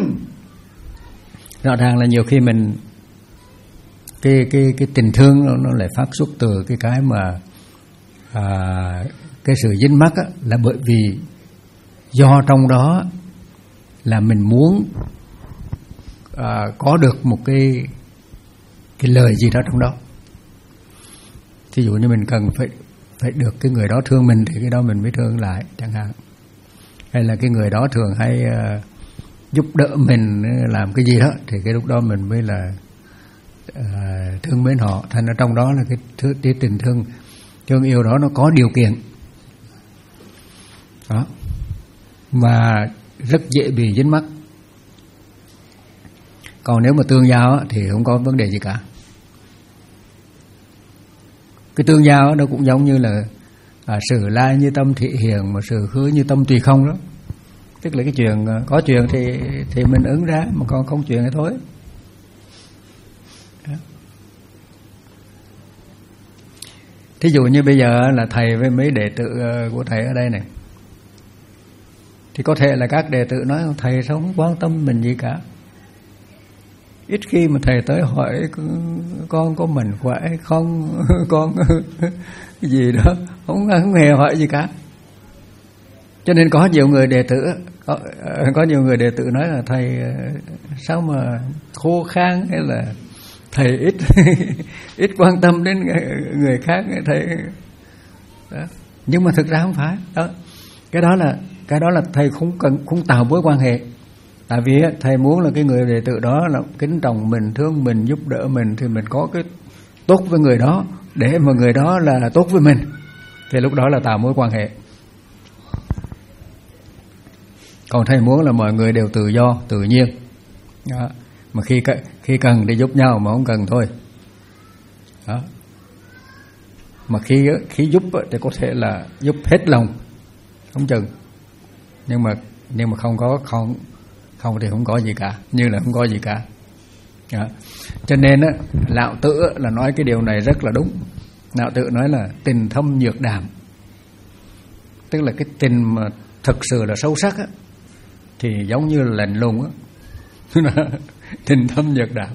rõ ràng là nhiều khi mình cái cái cái tình thương nó, nó lại phát xuất từ cái cái mà à, cái sự dính mắc á, là bởi vì do trong đó là mình muốn à, có được một cái cái lời gì đó trong đó. Thí dụ như mình cần phải phải được cái người đó thương mình thì cái đó mình mới thương lại chẳng hạn, hay là cái người đó thường hay uh, giúp đỡ mình làm cái gì đó thì cái lúc đó mình mới là uh, thương mến họ. Thành ở trong đó là cái, thứ, cái tình thương thương yêu đó nó có điều kiện đó, mà rất dễ bị dính mắc. Còn nếu mà tương giao thì không có vấn đề gì cả. Cái tương giao nó cũng giống như là à, sử lai như tâm thị hiền, mà sử khứ như tâm tùy không đó. Tức là cái chuyện có chuyện thì thì mình ứng ra, mà còn không chuyện thì thôi. Đó. Thí dụ như bây giờ là thầy với mấy đệ tử của thầy ở đây này, thì có thể là các đệ tử nói thầy sao không quan tâm mình gì cả. Ít khi mà thầy tới hỏi con có mình khỏe không, con cái gì đó, không, không hề hỏi gì cả. Cho nên có nhiều người đệ tử có, có nhiều người đệ tử nói là thầy sao mà khô khan, hay là thầy ít ít quan tâm đến người khác, thầy đó. Nhưng mà thực ra không phải đó. Cái đó là cái đó là thầy không cần không tạo mối quan hệ. Tại vì thầy muốn là cái người đệ tử đó là kính trọng mình, thương mình, giúp đỡ mình, thì mình có cái tốt với người đó để mà người đó là tốt với mình, thì lúc đó là tạo mối quan hệ. Còn thầy muốn là mọi người đều tự do, tự nhiên đó. Mà khi khi cần thì giúp nhau, mà không cần thôi đó. Mà khi khi giúp thì có thể là giúp hết lòng không chừng, nhưng mà nhưng mà không có không không thì không có gì cả, như là không có gì cả đó. Cho nên á, Lão Tử là nói cái điều này rất là đúng. Lão Tử nói là tình thâm nhược đàm, tức là cái tình mà thực sự là sâu sắc á, thì giống như là lạnh lùng á tình thâm nhược đàm.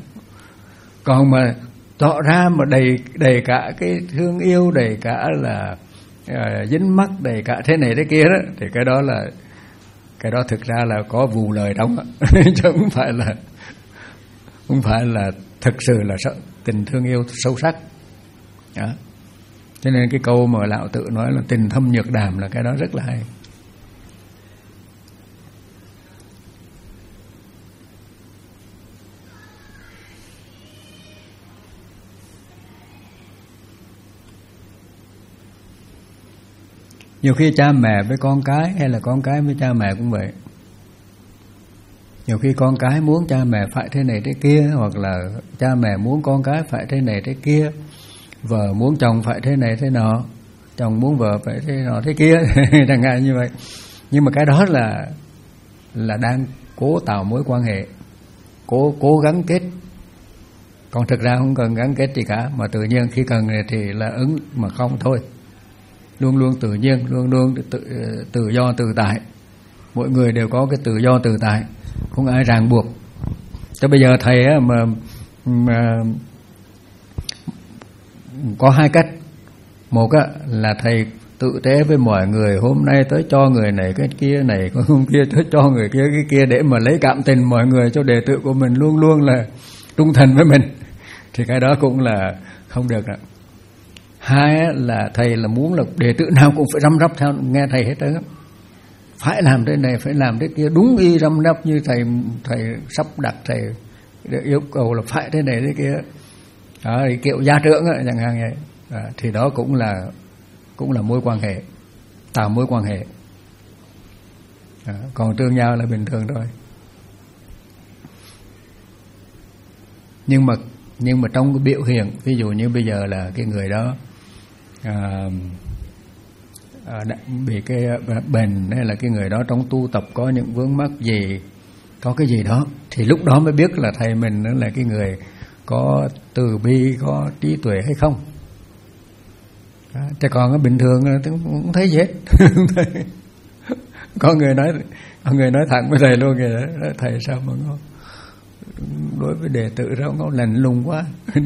Còn mà tỏ ra mà đầy đầy cả cái thương yêu, đầy cả là uh, dính mắc đầy cả thế này thế kia đó, thì cái đó là cái đó thực ra là có vù lời đóng chứ không phải là không phải là thực sự là tình thương yêu sâu sắc đó. Cho nên cái câu mà Lão Tử nói là tình thâm nhược đàm là cái đó rất là hay. Nhiều khi cha mẹ với con cái, hay là con cái với cha mẹ cũng vậy. Nhiều khi con cái muốn cha mẹ phải thế này thế kia, hoặc là cha mẹ muốn con cái phải thế này thế kia, vợ muốn chồng phải thế này thế nọ, chồng muốn vợ phải thế nọ thế kia, chẳng hạn như vậy. Nhưng mà cái đó là là đang cố tạo mối quan hệ, cố cố gắng kết. Còn thực ra không cần gắn kết gì cả, mà tự nhiên khi cần thì là ứng, mà không thôi. Luôn luôn tự nhiên, luôn luôn tự, tự do tự tại. Mỗi người đều có cái tự do tự tại, không ai ràng buộc. Cho bây giờ thầy á, mà, mà có hai cách. Một á, là thầy tự tế với mọi người, hôm nay tới cho người này cái kia này, hôm kia tới cho người kia cái kia, để mà lấy cảm tình mọi người cho đệ tử của mình luôn luôn là trung thành với mình, thì cái đó cũng là không được ạ. Hai là thầy là muốn là đệ tử nào cũng phải răm rắp theo nghe thầy hết trơn, phải làm thế này, phải làm thế kia, đúng y răm rắp như thầy thầy sắp đặt, thầy yêu cầu là phải thế này thế kia đó, kiểu gia trưởng á, chẳng hạn vậy. À, thì đó cũng là cũng là mối quan hệ, tạo mối quan hệ. À, còn tương nhau là bình thường thôi. Nhưng mà nhưng mà trong cái biểu hiện, ví dụ như bây giờ là cái người đó à, à, bị cái bệnh, hay là cái người đó trong tu tập có những vướng mắc gì, có cái gì đó, thì lúc đó mới biết là thầy mình là cái người có từ bi, có trí tuệ hay không. Chứ còn cái bình thường tôi không thấy gì hết. Có người nói có người nói thẳng với thầy luôn kìa, thầy sao mà nó đối với đệ tử đó nó lạnh lùng quá.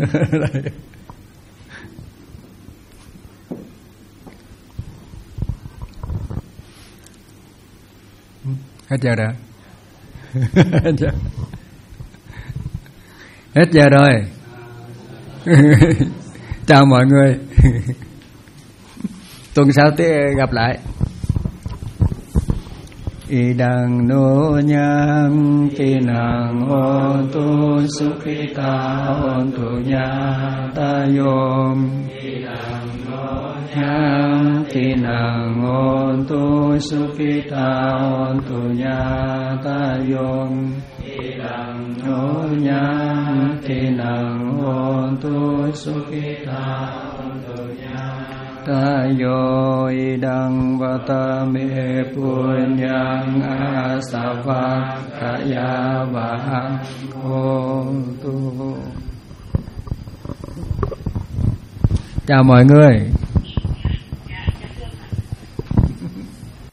Hết giờ rồi. Hết giờ. Hết giờ rồi. Chào mọi người. Tuần sau tiếp gặp lại. Idang no nyang tinang hontu sukhita hontu nyatayom. Idang no nyang tinang hontu sukhita hontu nyatayom. Idang no nyang tinang hontu sukhita hontu nyatayom. Tayo idang vatame punyang asava kaya vahang hontu. Chào mọi người.